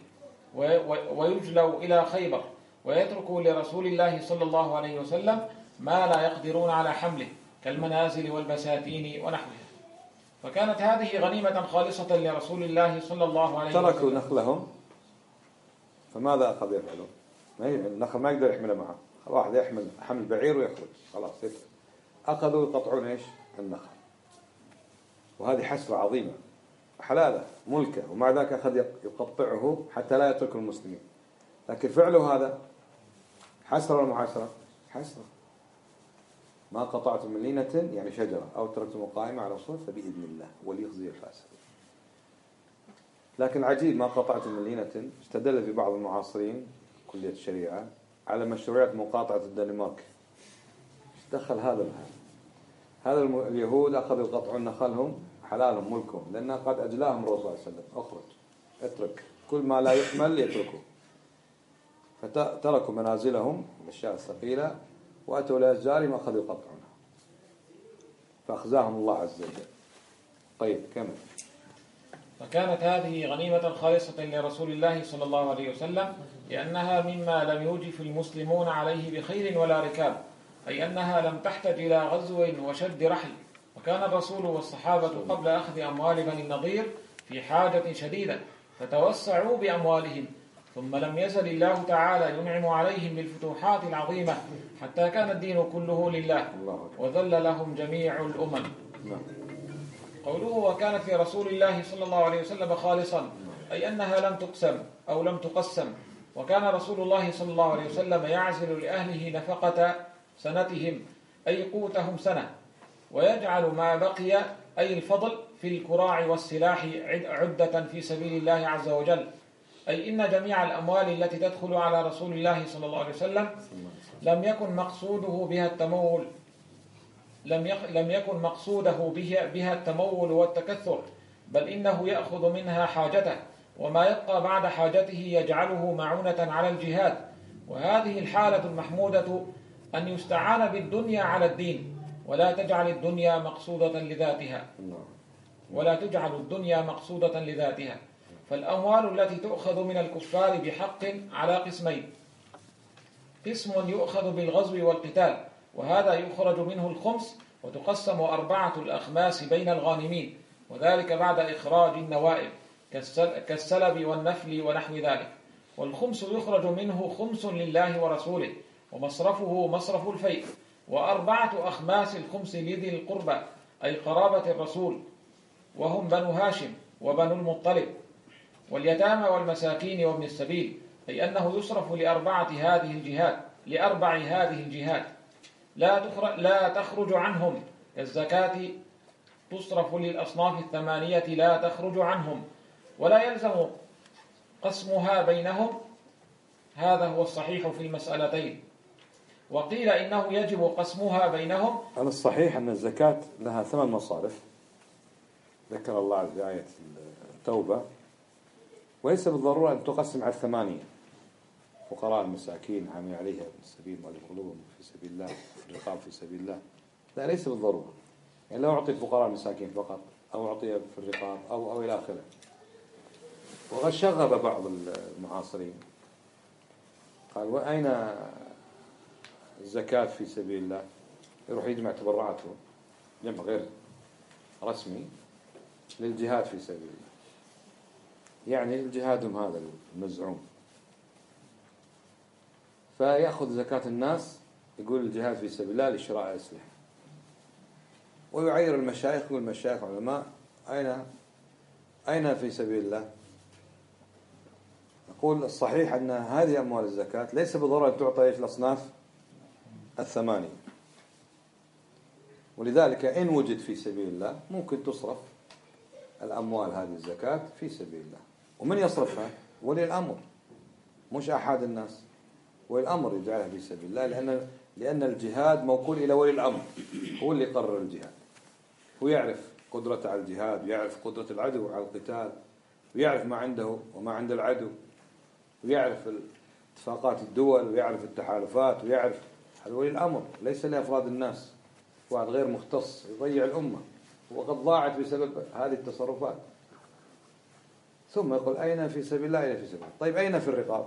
ويجلوا إلى خيبر، ويتركوا لرسول الله صلى الله عليه وسلم ما لا يقدرون على حمله كالمنازل والبساتين ونحوها. فكانت هذه غنيمة خالصة لرسول الله صلى الله عليه وسلم. تركوا نخلهم، فماذا أخذ يفعلون؟ النخل ما يقدر يحمله معه، واحد يحمل حمل بعير ويخرج خلاص يفعل. أخذوا يقطعون إيش؟ النخل، وهذه حسرة عظيمة، حلالة ملكة، ومع ذلك أخذ يقطعه حتى لا يترك المسلمين. لكن فعله هذا حسرة ولا محسرة؟ حسرة. ما قطعت من لينة يعني شجرة أو تركتم قائمة على صوت فبإذن الله وليخزي الفاسد. لكن عجيب ما قطعت من لينة. استدل في بعض المعاصرين كلية الشريعة على مشروعية مقاطعة الدنمارك. دخل هذا بهذا. هذا اليهود أخذوا يقطعون نخلهم، حلالهم ملكهم، لأن قد أجلاهم الرسول صلى الله عليه وسلم أخرج اترك كل ما لا يحمل يتركه. فتركوا منازلهم الأشياء الثقيلة وأتوا لأشجارهم وأخذوا يقطعونها، فأخزاهم الله عز وجل. طيب كمل. فكانت هذه غنيمة خالصة لرسول الله صلى الله عليه وسلم، لأنها مما لم يوجف المسلمون عليه بخيل ولا ركاب، أي أنها لم تحتج إلى غزو وشد رحل. وكان الرسول والصحابة قبل أخذ أموال بني النضير في حاجة شديدة، فتوسعوا بأموالهم، ثم لم يزل الله تعالى ينعم عليهم بالفتوحات العظيمة حتى كان الدين كله لله وذل لهم جميع الأمم. قوله وكانت لرسول الله صلى الله عليه وسلم خالصا، أي أنها لم تقسم أو لم تقسم. وكان رسول الله صلى الله عليه وسلم يعزل لأهله نفقة سنتهم أي قوتهم سنة، ويجعل ما بقي أي الفضل في الكراع والسلاح عدة في سبيل الله عز وجل. أي إن جميع الأموال التي تدخل على رسول الله صلى الله عليه وسلم لم يكن مقصوده بها التمول لم لم يكن مقصوده بها, بها التمول والتكثر، بل إنه يأخذ منها حاجته، وما يبقى بعد حاجته يجعله معونة على الجهاد. وهذه الحالة المحمودة أن يستعان بالدنيا على الدين، ولا تجعل الدنيا مقصودة لذاتها ولا تجعل الدنيا مقصودة لذاتها. فالأموال التي تؤخذ من الكفار بحق على قسمين: قسم يؤخذ بالغزو والقتال، وهذا يخرج منه الخمس، وتقسم أربعة الأخماس بين الغانمين، وذلك بعد إخراج النوائب كالسلب والنفل ونحو ذلك. والخمس يخرج منه خمس لله ورسوله، ومصرفه مصرف الفيء. وأربعة أخماس الخمس لذي القربى أي قرابة الرسول، وهم بنو هاشم وبنو المطلب، واليتامى والمساكين وابن السبيل، أي أنه يصرف لأربعة هذه الجهات لأربع هذه الجهات لا لا تخرج عنهم، كالزكاة تصرف للأصناف الثمانية لا تخرج عنهم، ولا يلزم قسمها بينهم. هذا هو الصحيح في المسألتين. وقيل إنه يجب قسمها بينهم. على الصحيح أن الزكاة لها ثمان مصارف ذكر الله في آية التوبة، وليس بالضرورة أن تقسم على الثمانية: فقراء المساكين عامل عليها ابن السبيل والقلوب في سبيل الله في الرقاب في سبيل الله. لا، ليس بالضرورة. يعني لو أعطي الفقراء المساكين فقط، أو أعطي في الرقاب، أو أو إلى آخره. وقد شغب بعض المعاصرين قال: وأين الزكاة في سبيل الله؟ يروح يجمع تبرعاته جمع غير رسمي للجهاد في سبيل الله، يعني الجهادهم هذا المزعوم، فيأخذ زكاة الناس يقول الجهاد في سبيل الله لشراء أسلحة، ويعير المشايخ يقول المشايخ علماء أين أين في سبيل الله؟ نقول الصحيح أن هذه أموال الزكاة ليس بالضرورة أن تعطى إيش الأصناف الثمانية، ولذلك إن وجد في سبيل الله ممكن تصرف الأموال هذه الزكاة في سبيل الله. ومن يصرفها؟ ولي الأمر، مش أحد الناس. ولي الأمر يجعلها في سبيل الله، لأن لأن الجهاد موكول إلى ولي الأمر، هو اللي يقرر الجهاد، ويعرف قدرته على الجهاد، ويعرف قدرة العدو على القتال، ويعرف ما عنده وما عند العدو، ويعرف اتفاقات الدول، ويعرف التحالفات، ويعرف. هذا ولي الأمر، ليس لأفراد الناس، واحد غير مختص يضيع الأمة، وقد ضاعت بسبب هذه التصرفات. ثم يقول أين في سبيل الله؟ أين في سبيل الله. طيب أين في الرقاب؟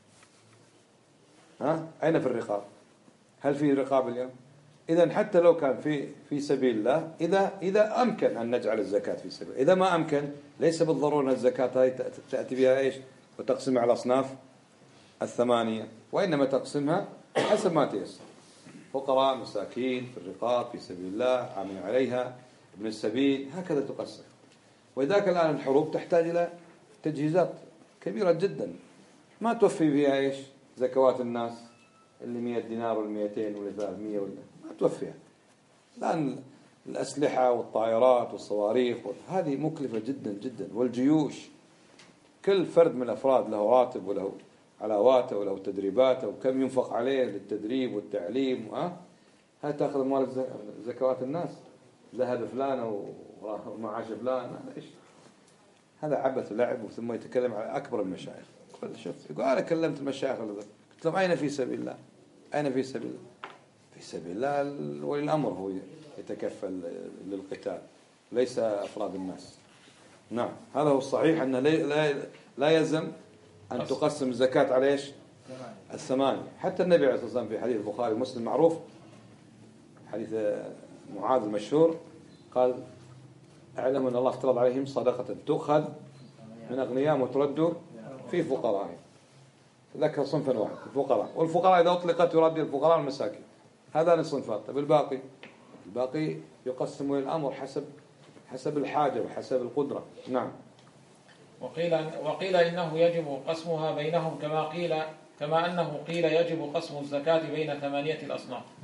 ها؟ أين في الرقاب؟ هل في رقاب اليوم؟ إذا حتى لو كان في في سبيل الله، إذا إذا أمكن أن نجعل الزكاة في سبيل الله. إذا ما أمكن، ليس بالضرورة أن الزكاة هاي تأتي بها إيش وتقسمها على الأصناف الثمانية، وإنما تقسمها حسب ما تيسر: فقراء، مساكين، في الرقاب في سبيل الله، عامل عليها، ابن السبيل، هكذا تقسم. وذاك الآن الحروب تحتاج إلى تجهيزات كبيرة جدا، ما توفي فيها إيش زكوات الناس اللي مئة دينار ولا مئتين ولا ثلاثمئة، ولا ما توفيها. الآن الأسلحة والطائرات والصواريخ هذه مكلفة جدا جدا، والجيوش كل فرد من الأفراد له راتب وله علاواته وله تدريباته، وكم ينفق عليه للتدريب والتعليم. ها هل تأخذ أموال زكوات الناس؟ ذهب فلان ومعاش فلان، هذا إيش؟ هذا عبث ولعب. ثم يتكلم على أكبر المشايخ. شوف يقول أنا كلمت المشايخ، قلت لهم أين في سبيل الله؟ أين في سبيل الله؟ في سبيل الله ولي الأمر هو يتكفل للقتال، ليس أفراد الناس. نعم، هذا هو الصحيح، أن لا لا يلزم أن تقسم الزكاة على إيش؟ الثمانية. حتى النبي عليه الصلاة والسلام في حديث البخاري ومسلم معروف، حديث معاذ المشهور، قال: اعلم أن الله افترض عليهم صدقة تؤخذ من أغنيائهم وترد في فقرائهم. ذكر صنفا واحد: الفقراء. والفقراء إذا أطلقت يرد الفقراء والمساكين، هذان الصنفات. طيب الباقي؟ الباقي يقسم الأمر حسب حسب الحاجة وحسب القدرة. نعم. وقيل وقيل إنه يجب قسمها بينهم، كما قيل كما أنه قيل يجب قسم الزكاة بين ثمانية الأصناف.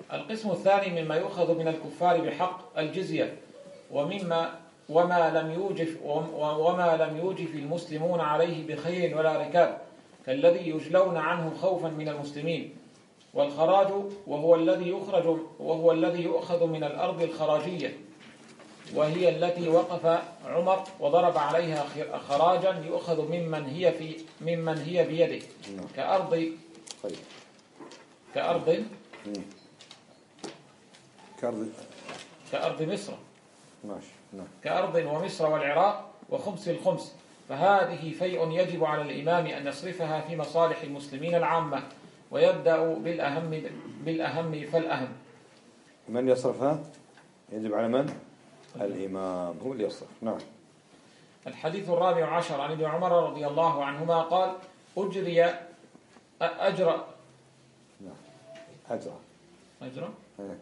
القسم الثاني مما يؤخذ من الكفار بحق الجزية، ومما وما لم يوجف وما لم يوجف المسلمون عليه بخيل ولا ركاب، كالذي يجلون عنه خوفا من المسلمين. والخراج وهو الذي يخرج وهو الذي يؤخذ من الأرض الخراجية، وهي التي وقف عمر وضرب عليها خراجا يؤخذ ممن هي في ممن هي بيده، كأرض كأرض كأرض كأرض مصر ماشي نعم كأرض ومصر والعراق وخمس الخمس، فهذه فيء يجب على الإمام أن يصرفها في مصالح المسلمين العامة، ويبدأ بالأهم بالأهم فالأهم. من يصرفها؟ يجب على من؟ الإمام هو اللي يصرف. نعم. الحديث الرابع عشر عن ابن عمر رضي الله عنهما قال: أجري أجرى نعم أجرى أجرى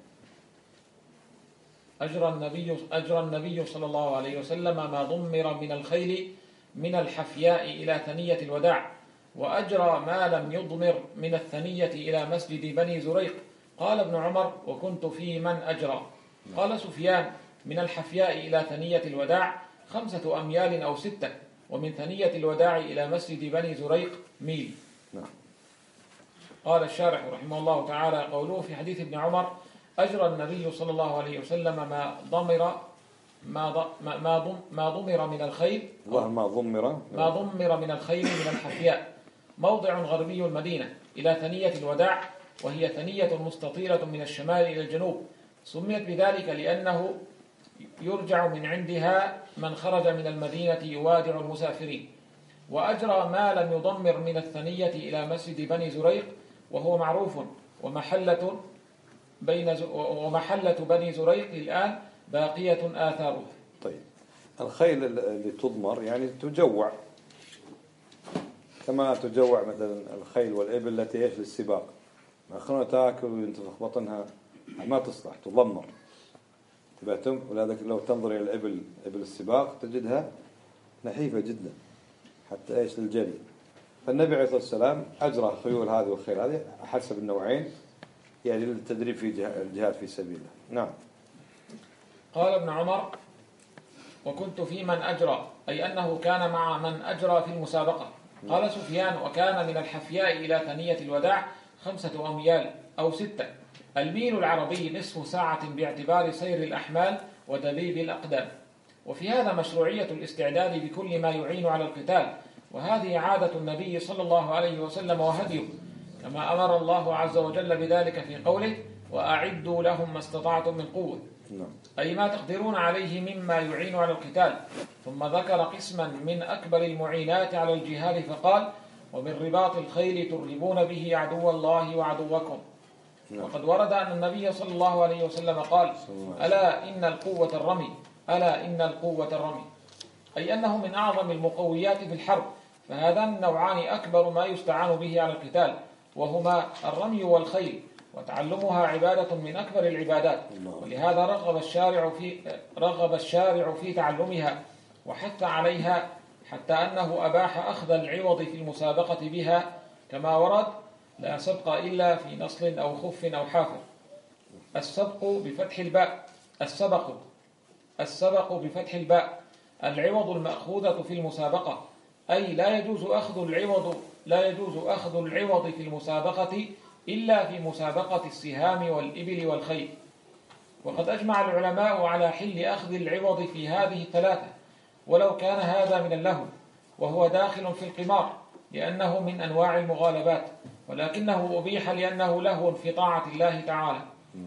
أجرى النبي أجرى النبي صلى الله عليه وسلم ما ضمر من الخيل من الحفياء إلى ثنية الوداع، وأجرى ما لم يضمر من الثنية إلى مسجد بني زريق. قال ابن عمر: وكنت في من أجرى. قال سفيان: من الحفياء إلى ثنية الوداع خمسة أميال أو ستة، ومن ثنية الوداع إلى مسجد بني زريق ميل. قال الشارح رحمه الله تعالى: قوله في حديث ابن عمر: أجرى النبي صلى الله عليه وسلم ما ضمر ما ما ما ضمر من الخيل ما ضمر ما ضمر من الخيل من الحفياء، موضع غربي المدينة، إلى ثنية الوداع، وهي ثنية مستطيلة من الشمال إلى الجنوب. سميت بذلك لأنه يرجع من عندها من خرج من المدينة يوادع المسافرين. وأجرى ما لم يضمر من الثنية إلى مسجد بني زريق، وهو معروف، ومحلة بين ز... ومحلة بني زريق الآن باقية آثاره. طيب، الخيل اللي تضمر يعني تجوع، كما تجوع مثلا الخيل والإبل التي ايش للسباق، ما خلونا تاكل وينتفخ بطنها، ما تصلح، تضمر. تبعتم؟ ولذلك لو تنظر إلى الإبل إبل السباق تجدها نحيفة جدا حتى ايش للجري. فالنبي عليه الصلاة والسلام أجرى خيول هذه والخيل هذه حسب النوعين، يعني للتدريب في الجهاد في سبيل الله. نعم. قال ابن عمر: وكنت في من أجرى، أي أنه كان مع من أجرى في المسابقة. قال سفيان: وكان من الحفياء إلى ثنية الوداع خمسة أميال أو ستة. الميل العربي نصف ساعة باعتبار سير الأحمال ودبيب الأقدام. وفي هذا مشروعية الاستعداد بكل ما يعين على القتال، وهذه عادة النبي صلى الله عليه وسلم وهديه، كما أمر الله عز وجل بذلك في قوله: وأعدوا لهم ما استطعتم من قوة، أي ما تقدرون عليه مما يعين على القتال. ثم ذكر قسما من أكبر المعينات على الجهاد فقال: ومن رباط الخيل ترهبون به عدو الله وعدوكم. وقد ورد أن النبي صلى الله عليه وسلم قال: ألا إن القوة الرمي، ألا إن القوة الرمي، أي أنه من أعظم المقويات في الحرب. فهذان النوعان أكبر ما يستعان به على القتال، وهما الرمي والخيل، وتعلمها عبادة من أكبر العبادات، ولهذا رغب الشارع في رغب الشارع في تعلمها وحث عليها، حتى أنه أباح أخذ العوض في المسابقة بها، كما ورد: لا سبق إلا في نصل أو خف أو حافر. السبق بفتح الباء السبق السبق بفتح الباء العوض المأخوذة في المسابقة، أي لا يجوز أخذ العوض لا يجوز أخذ العوض في المسابقة إلا في مسابقة السهام والإبل والخيل. وقد أجمع العلماء على حل أخذ العوض في هذه الثلاثة، ولو كان هذا من اللهو، وهو داخل في القمار لأنه من أنواع المغالبات، ولكنه أبيح لأنه لهو في طاعة الله تعالى.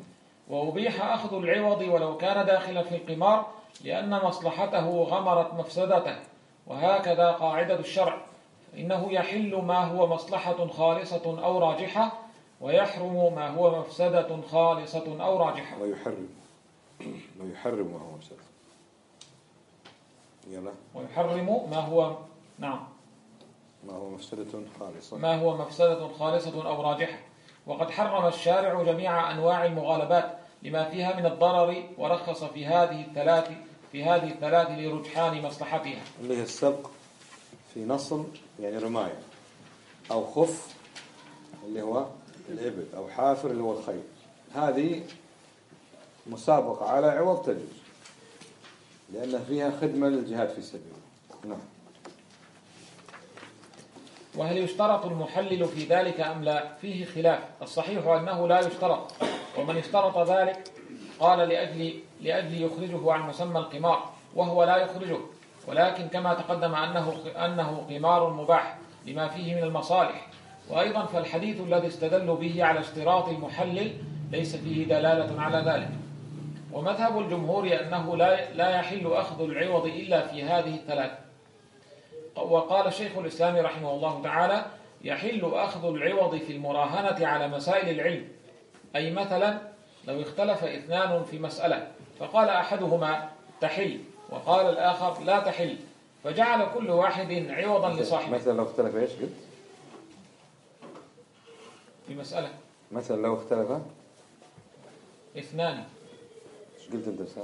وأبيح أخذ العوض ولو كان داخلا في القمار لأن مصلحته غمرت مفسدته، وهكذا قاعدة الشرع: إنه يحل ما هو مصلحة خالصة أو راجحة، ويحرم ما هو مفسدة خالصة أو راجحة. ويحرم ويحرم ما هو مفسدة يلا ويحرم ما هو نعم ما هو مفسدة خالصة ما هو مفسدة خالصة أو راجحة. وقد حرم الشارع جميع أنواع المغالبات لما فيها من الضرر، ورخص في هذه الثلاث في هذه الثلاث لرجحان مصلحتها، اللي هي السبق في نصل يعني رماية، أو خف اللي هو الإبل، أو حافر اللي هو الخيل. هذه مسابقة على عوض تجوز، لأن فيها خدمة للجهاد في سبيل الله. نعم. وهل يشترط المحلل في ذلك أم لا؟ فيه خلاف. الصحيح أنه لا يشترط، ومن اشترط ذلك قال لأجل, لأجل يخرجه عن مسمى القمار، وهو لا يخرجه، ولكن كما تقدم أنه, أنه قمار مباح لما فيه من المصالح. وأيضا فالحديث الذي استدلوا به على اشتراط المحلل ليس فيه دلالة على ذلك. ومذهب الجمهور أنه لا, لا يحل أخذ العوض إلا في هذه الثلاث. وقال شيخ الإسلام رحمه الله تعالى: يحل أخذ العوض في المراهنة على مسائل العلم، أي مثلا لو اختلف اثنان في مسألة فقال أحدهما تحل وقال الآخر لا تحل، فجعل كل واحد عوضا لصاحبه. مثلا لو اختلف ايش قلت؟ في مسألة مثلا لو اختلف اثنان. ايش قلت انت سام؟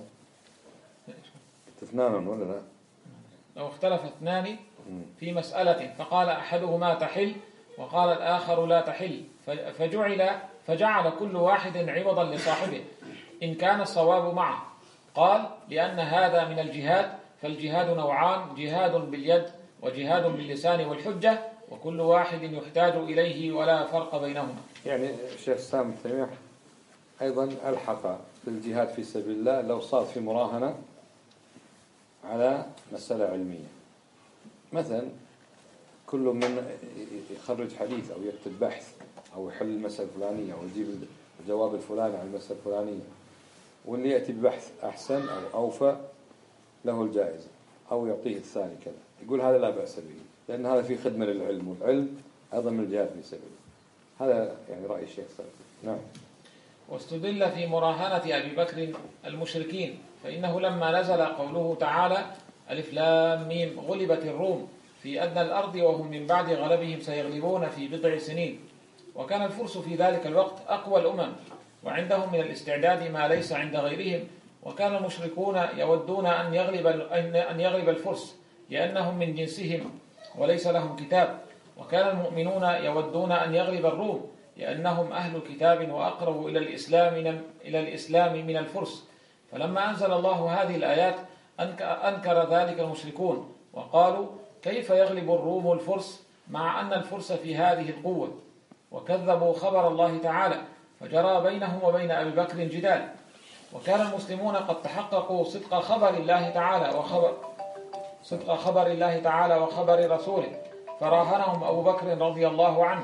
اثنان ولا لا؟ لو اختلف اثنان في مسألة فقال أحدهما تحل وقال الآخر لا تحل، فجعل فجعل كل واحد عوضا لصاحبه إن كان الصواب معه. قال: لأن هذا من الجهاد، فالجهاد نوعان: جهاد باليد وجهاد باللسان والحجة، وكل واحد يحتاج إليه ولا فرق بينهما. يعني الشيخ سام تيمية أيضا ألحق في الجهاد في سبيل الله لو صار في مراهنة على مسألة علمية، مثلا كل من يخرج حديث أو يكتب بحث أو يحل المسألة الفلانية أو يجيب الجواب الفلاني عن المسألة الفلانية، واللي يأتي ببحث أحسن أو أوفى له الجائزة أو يعطيه الثاني كذا، يقول هذا لا بأس به، لأن هذا فيه خدمة للعلم، والعلم أيضا من الجهاد في سبيل الله. هذا يعني رأي الشيخ سام. نعم. واستدل في مراهنة أبي بكر المشركين، فإنه لما نزل قوله تعالى: ألف لام ميم غلبت الروم في أدنى الأرض وهم من بعد غلبهم سيغلبون في بضع سنين. وكان الفرس في ذلك الوقت أقوى الأمم، وعندهم من الاستعداد ما ليس عند غيرهم، وكان المشركون يودون أن يغلب أن يغلب الفرس لأنهم من جنسهم وليس لهم كتاب، وكان المؤمنون يودون أن يغلب الروم لأنهم أهل كتاب وأقرب إلى الإسلام من إلى الإسلام من الفرس. فلما أنزل الله هذه الآيات أنكر ذلك المشركون وقالوا: كيف يغلب الروم الفرس مع أن الفرس في هذه القوة؟ وكذبوا خبر الله تعالى، فجرى بينهم وبين أبي بكر جدال. وكان المسلمون قد تحققوا صدق خبر الله تعالى وخبر صدق خبر الله تعالى وخبر رسوله، فراهنهم أبو بكر رضي الله عنه،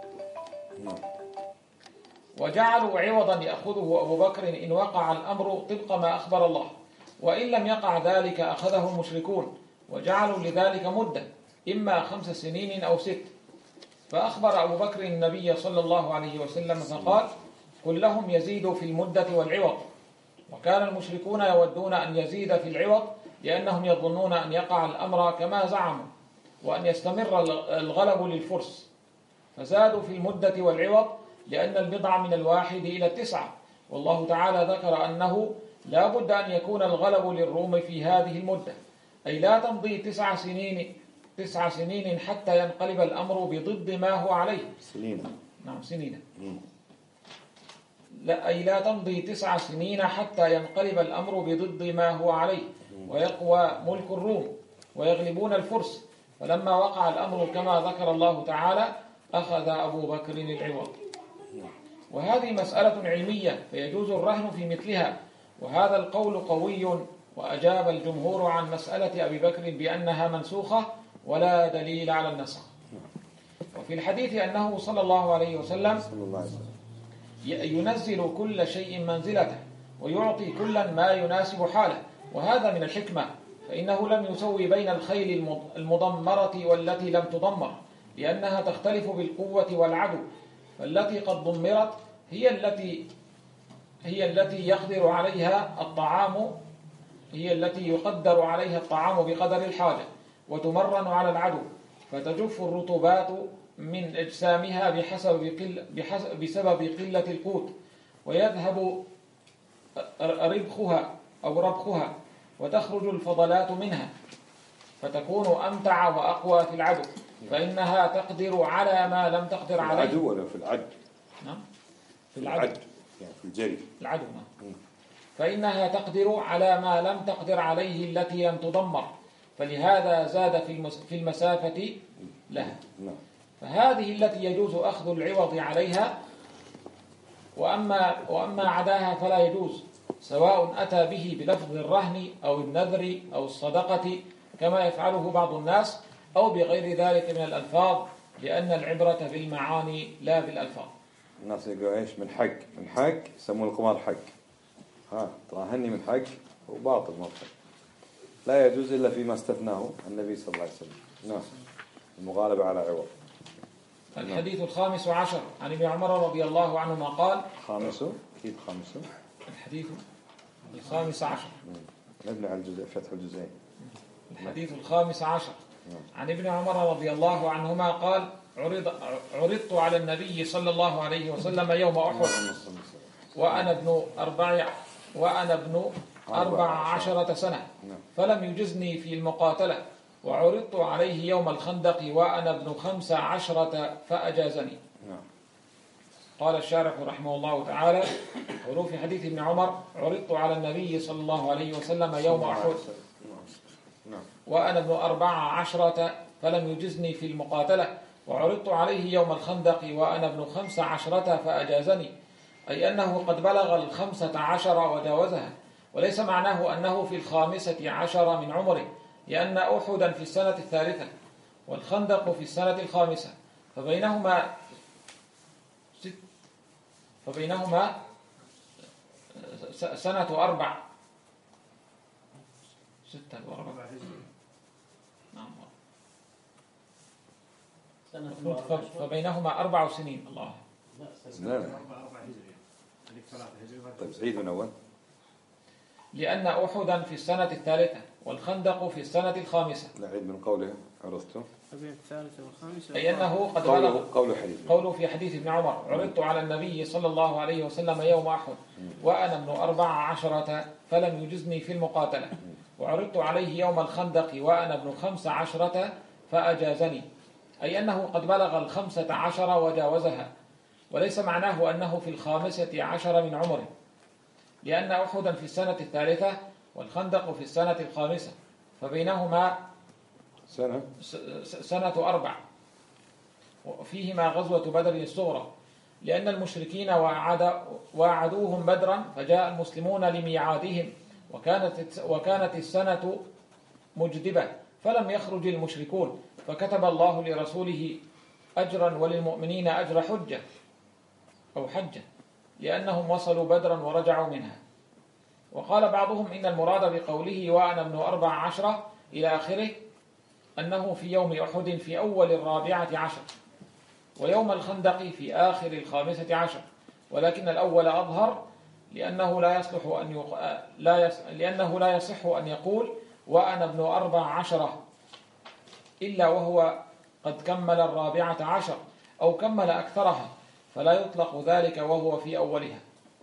وجعلوا عوضا يأخذه أبو بكر إن وقع الأمر طبق ما أخبر الله، وإن لم يقع ذلك أخذه المشركون، وجعلوا لذلك مدة إما خمس سنين أو ست. فأخبر أبو بكر النبي صلى الله عليه وسلم فقال: قل لهم يزيدوا في المدة والعوض. وكان المشركون يودون أن يزيد في العوض لأنهم يظنون أن يقع الأمر كما زعموا وأن يستمر الغلب للفرس، فزادوا في المدة والعوض لأن البضع من الواحد إلى التسعة، والله تعالى ذكر أنه لا بد أن يكون الغلب للروم في هذه المدة، أي لا تمضي تسع سنين تسع سنين حتى ينقلب الأمر بضد ما هو عليه. سنين. نعم سنين. لا أي لا تمضي تسع سنين حتى ينقلب الأمر بضد ما هو عليه ويقوى ملك الروم ويغلبون الفرس. فلما وقع الأمر كما ذكر الله تعالى أخذ أبو بكر العوض. وهذه مسألة علمية فيجوز الرهن في مثلها، وهذا القول قوي. وأجاب الجمهور عن مسألة أبي بكر بأنها منسوخة ولا دليل على النسخ. وفي الحديث أنه صلى الله عليه وسلم ينزل كل شيء منزلته ويعطي كلا ما يناسب حاله، وهذا من الحكمة، فإنه لم يسوي بين الخيل المضمرة والتي لم تضمر، لأنها تختلف بالقوة والعدو، فالتي قد ضمرت هي التي هي التي يقدر عليها الطعام هي التي يقدر عليها الطعام بقدر الحاجة، وتمرن على العدو، فتجف الرطوبات من أجسامها بحسب قل بحسب بسبب قلة القوت، ويذهب ربخها أو ربخها، وتخرج الفضلات منها، فتكون أمتع وأقوى في العدو، فإنها تقدر على ما لم تقدر عليه. العدو ولا في العد؟ نعم في العد. يعني في الجري العدو. فإنها تقدر على ما لم تقدر عليه التي لم تضمر، فلهذا زاد في المسافة لها. فهذه التي يجوز أخذ العوض عليها، وأما, وأما عداها فلا يجوز، سواء أتى به بلفظ الرهن أو النذر أو الصدقة كما يفعله بعض الناس، أو بغير ذلك من الألفاظ، لأن العبرة بالمعاني لا بالألفاظ. الناس يقولوا إيش من حق من حق يسمون القمار حق، ها تراهني من حق وباطل مطلق، لا يجوز إلا فيما استثناه النبي صلى الله عليه وسلم. نعم، المغالبة على عوض. الحديث الخامس عشر عن ابن عمر رضي الله عنهما قال. خامسه كيف خامسه؟ الحديث الخامس عشر نبني على الجزء فتح الجزئين. الحديث الخامس عشر عن ابن عمر رضي الله عنهما قال: عرض عرضت على النبي صلى الله عليه وسلم يوم أحد وأنا ابن أربع وأنا ابن أربع عشرة سنة، فلم يجزني في المقاتلة، وعرضت عليه يوم الخندق وأنا ابن خمس عشرة فأجازني. قال الشارح رحمه الله تعالى: وفي حديث ابن عمر: عرضت على النبي صلى الله عليه وسلم يوم أحد وأنا ابن أربع عشرة فلم يجزني في المقاتلة، وعرضت عليه يوم الخندق وأنا ابن خمس عشرة فأجازني، أي أنه قد بلغ الخمسة عشر وجاوزها، وليس معناه أنه في الخامسة عشر من عمره، لأن أحدا في السنة الثالثة والخندق في السنة الخامسة، فبينهما ست فبينهما سنة أربع ستة وأربع نعم فبينهما أربع سنين. الله لا طيب عيد من أول. لأن أحدا في السنة الثالثة والخندق في السنة الخامسة. لا عيد من قوله عرضته الثالثة والخامسة، أي أنه قد بلغ قوله حديث قوله في حديث ابن عمر: عرضت على النبي صلى الله عليه وسلم يوم أحد وأنا ابن أربع عشرة فلم يجزني في المقاتلة، وعرضت عليه يوم الخندق وأنا ابن خمس عشرة فأجازني، أي أنه قد بلغ الخمسة عشر وجاوزها، وليس معناه أنه في الخامسة عشر من عمره، لأن أحدا في السنة الثالثة والخندق في السنة الخامسة، فبينهما سنة سنة أربع، وفيهما غزوة بدر الصغرى، لأن المشركين واعدوهم بدرا فجاء المسلمون لميعادهم، وكانت وكانت السنة مجدبة فلم يخرج المشركون، فكتب الله لرسوله أجرا وللمؤمنين أجر حجة أو حجة، لأنهم وصلوا بدرا ورجعوا منها. وقال بعضهم إن المراد بقوله وأنا ابن أربع عشرة إلى آخره أنه في يوم أحد في أول الرابعة عشر، ويوم الخندق في آخر الخامسة عشر، ولكن الأول أظهر، لأنه لا يصلح أن يق... لا يص... لأنه لا يصح أن يقول وأنا ابن أربع عشرة إلا وهو قد كمل الرابعة عشر أو كمل أكثرها، فلا يطلق ذلك وهو في أولها.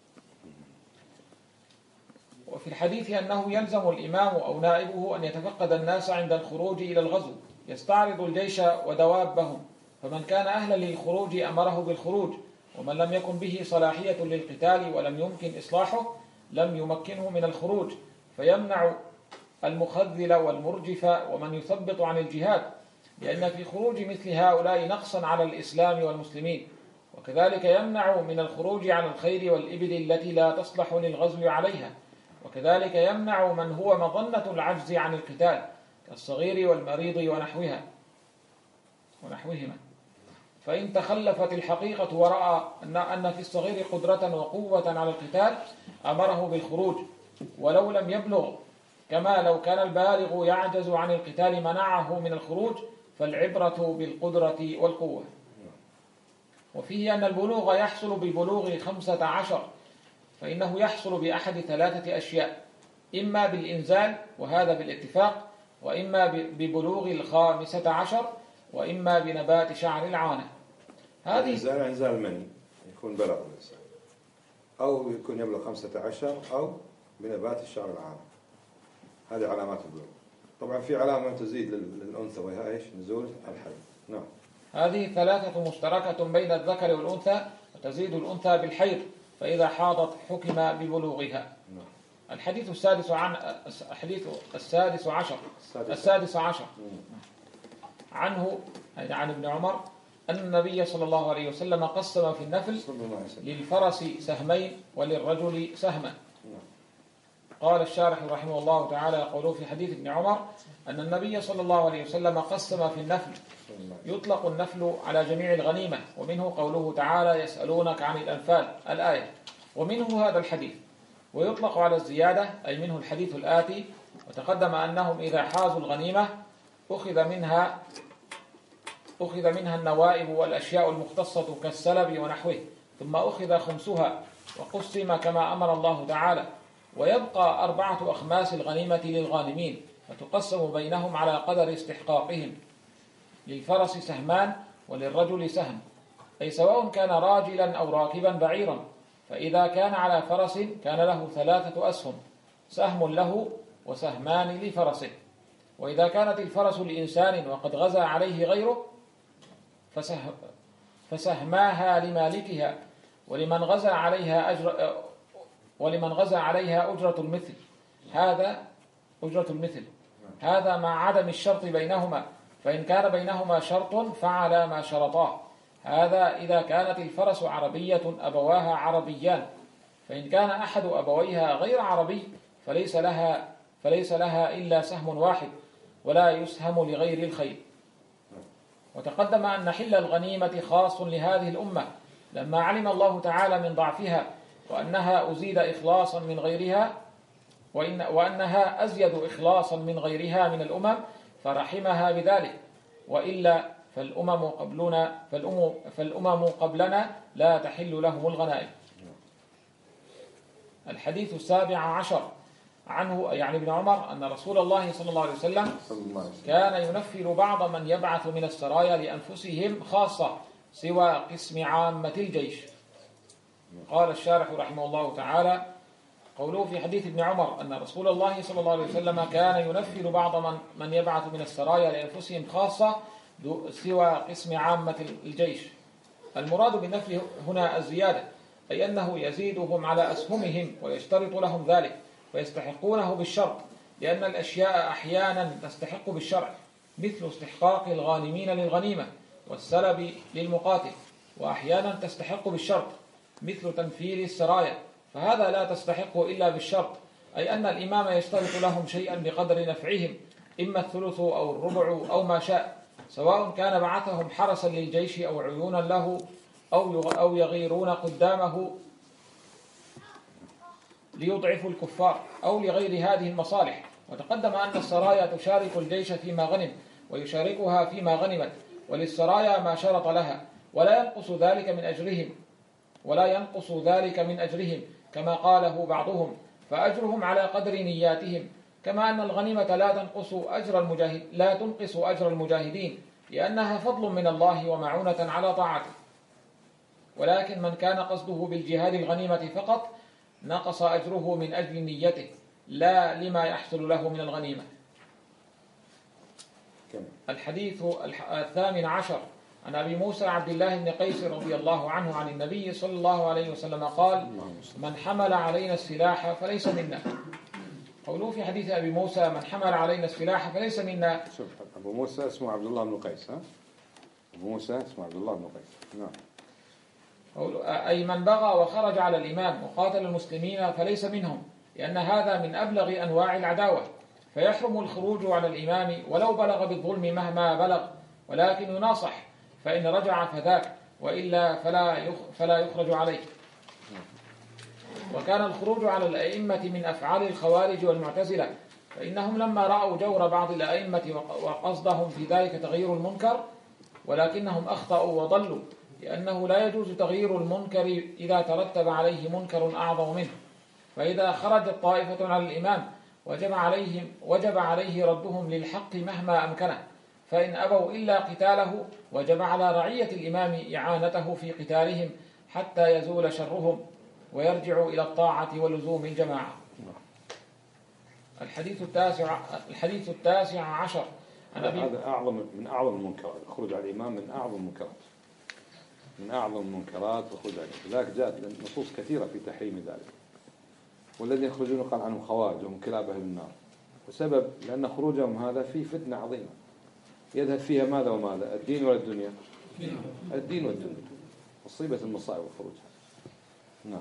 وفي الحديث أنه يلزم الإمام أو نائبه أن يتفقد الناس عند الخروج إلى الغزو، يستعرض الجيش ودوابهم، فمن كان أهلا للخروج أمره بالخروج، ومن لم يكن به صلاحية للقتال ولم يمكن إصلاحه لم يمكنه من الخروج، فيمنع المخذل والمرجف ومن يثبط عن الجهاد، لأن في خروج مثل هؤلاء نقصا على الإسلام والمسلمين، وكذلك يمنع من الخروج على الخير والإبل التي لا تصلح للغزو عليها، وكذلك يمنع من هو مظنة العجز عن القتال كالصغير والمريض ونحوها ونحوهما، فإن تخلفت الحقيقة ورأى أن في الصغير قدرة وقوة على القتال أمره بالخروج ولو لم يبلغ، كما لو كان البالغ يعجز عن القتال منعه من الخروج، فالعبرة بالقدرة والقوة. وفيه أن البلوغ يحصل ببلوغ خمسة عشر، فإنه يحصل بأحد ثلاثة أشياء: إما بالإنزال وهذا بالاتفاق، وإما ببلوغ الخامسة عشر، وإما بنبات شعر العانة. هذه إنزال إنزال المني يكون بلغ الإنسان، أو يكون يبلغ خمسة عشر، أو بنبات الشعر العانة. هذه علامات البلوغ. طبعا في علامة تزيد للأنثى وهي إيش؟ نزول الحيض. نعم. هذه ثلاثة مشتركة بين الذكر والأنثى، وتزيد الأنثى بالحيض، فإذا حاضت حكم ببلوغها. الحديث السادس عن الحديث السادس عشر السادس عشر عنه عن ابن عمر أن النبي صلى الله عليه وسلم قسم في النفل للفرس سهمين وللرجل سهما. قال الشارح رحمه الله تعالى قوله في حديث ابن عمر أن النبي صلى الله عليه وسلم قسم في النفل. يطلق النفل على جميع الغنيمة، ومنه قوله تعالى يسألونك عن الأنفال الآية، ومنه هذا الحديث. ويطلق على الزيادة أي منه الحديث الآتي: وتقدم أنهم إذا حازوا الغنيمة أخذ منها أخذ منها النوائب والأشياء المختصة كالسلب ونحوه، ثم أخذ خمسها وقسم كما أمر الله تعالى، ويبقى أربعة أخماس الغنيمة للغانمين، فتقسم بينهم على قدر استحقاقهم. للفرس سهمان وللرجل سهم، أي سواء كان راجلا أو راكبا بعيرا. فإذا كان على فرس كان له ثلاثة أسهم، سهم له وسهمان لفرسه. وإذا كانت الفرس لإنسان وقد غزا عليه غيره فسه فسهماها لمالكها، ولمن غزا عليها أجر ولمن غزا عليها أجرة المثل. هذا أجرة المثل هذا مع عدم الشرط بينهما، فإن كان بينهما شرط فعلا ما شرطاه. هذا إذا كانت الفرس عربية أبواها عربيان، فإن كان أحد أبويها غير عربي فليس لها فليس لها إلا سهم واحد، ولا يسهم لغير الخيل. وتقدم أن حل الغنيمة خاص لهذه الأمة لما علم الله تعالى من ضعفها، وأنها أزيد إخلاصا من غيرها وإن وأنها أزيد إخلاصا من غيرها من الأمم، فرحمها بذلك. وإلا فالأمم قبلنا فالأمم, فالأمم قبلنا لا تحل لهم الغنائم. الحديث السابع عشر عنه يعني ابن عمر أن رسول الله صلى الله عليه وسلم كان ينفل بعض من يبعث من السرايا لأنفسهم خاصة سوى قسم عامة الجيش. قال الشارح رحمه الله تعالى قوله في حديث ابن عمر أن رسول الله صلى الله عليه وسلم كان ينفل بعض من, من يبعث من السرايا لأنفسهم خاصة سوى قسم عامة الجيش. المراد بالنفل هنا الزيادة، أي أنه يزيدهم على أسهمهم ويشترط لهم ذلك ويستحقونه بالشرط، لأن الأشياء أحيانا تستحق بالشرع، مثل استحقاق الغانمين للغنيمة والسلب للمقاتل، وأحيانا تستحق بالشرط مثل تنفيذ السرايا، فهذا لا تستحق إلا بالشرط، أي أن الإمام يشترط لهم شيئا بقدر نفعهم، إما الثلث أو الربع أو ما شاء، سواء كان بعثهم حرسا للجيش أو عيونا له أو يغيرون قدامه ليضعفوا الكفار أو لغير هذه المصالح. وتقدم أن السرايا تشارك الجيش فيما غنم ويشاركها فيما غنمت، وللسرايا ما شرط لها، ولا ينقص ذلك من أجرهم ولا ينقص ذلك من أجرهم كما قاله بعضهم، فأجرهم على قدر نياتهم. كما أن الغنيمة لا تنقص أجر المجاهد لا تنقص أجر المجاهدين، لأنها فضل من الله ومعونة على طاعته. ولكن من كان قصده بالجهاد الغنيمة فقط نقص أجره من أجل نيته، لا لما يحصل له من الغنيمة. الحديث الثامن عشر عن أبي موسى عبد الله بن قيس رضي الله عنه عن النبي صلى الله عليه وسلم قال: من حمل علينا السلاح فليس منا. قوله في حديث أبي موسى: من حمل علينا السلاح فليس منا. شوف، أبو موسى اسمه عبد الله بن قيس. ها؟ أبو موسى اسمه عبد الله بن قيس. نعم. أي من بغى وخرج على الإمام وقاتل المسلمين فليس منهم، لأن هذا من أبلغ أنواع العداوة، فيحرم الخروج على الإمام ولو بلغ بالظلم مهما بلغ، ولكن يناصح، فإن رجع فذاك، وإلا فلا فلا يخرج عليه. وكان الخروج على الأئمة من أفعال الخوارج والمعتزلة، فإنهم لما رأوا جور بعض الأئمة وقصدهم في ذلك تغيير المنكر، ولكنهم أخطأوا وضلوا، لأنه لا يجوز تغيير المنكر إذا ترتب عليه منكر أعظم منه. فإذا خرجت طائفة على الإمام وجب عليهم وجب عليه ردهم للحق مهما أمكنه، فإن أبوا إلا قتاله وجب على رعية الإمام إعانته في قتالهم حتى يزول شرهم ويرجعوا إلى الطاعة ولزوم الجماعة. الحديث التاسع الحديث التاسع عشر عن أبي هذا أعظم من أعظم المنكرات، الخروج على الإمام من أعظم المنكرات. من أعظم المنكرات وخذ عنه. لذلك جاءت نصوص كثيرة في تحريم ذلك. والذين يخرجون قال عنهم خوارج وهم كلاب أهل النار. وسبب لأن خروجهم هذا فيه فتنة عظيمة يذهب فيها ماذا وماذا؟ الدين ولا الدنيا؟ الدين والدنيا. مصيبة المصائب وخروجها. نعم.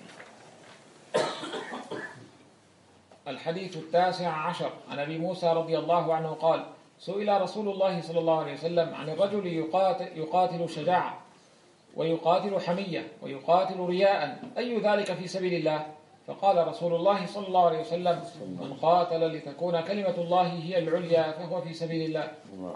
الحديث التاسع عشر عن أبي موسى رضي الله عنه قال: سئل رسول الله صلى الله عليه وسلم عن الرجل يقاتل, يقاتل شجاعة ويقاتل حمية ويقاتل رياء أي ذلك في سبيل الله؟ فقال رسول الله صلى الله عليه وسلم: من قاتل لتكون كلمة الله هي العليا فهو في سبيل الله.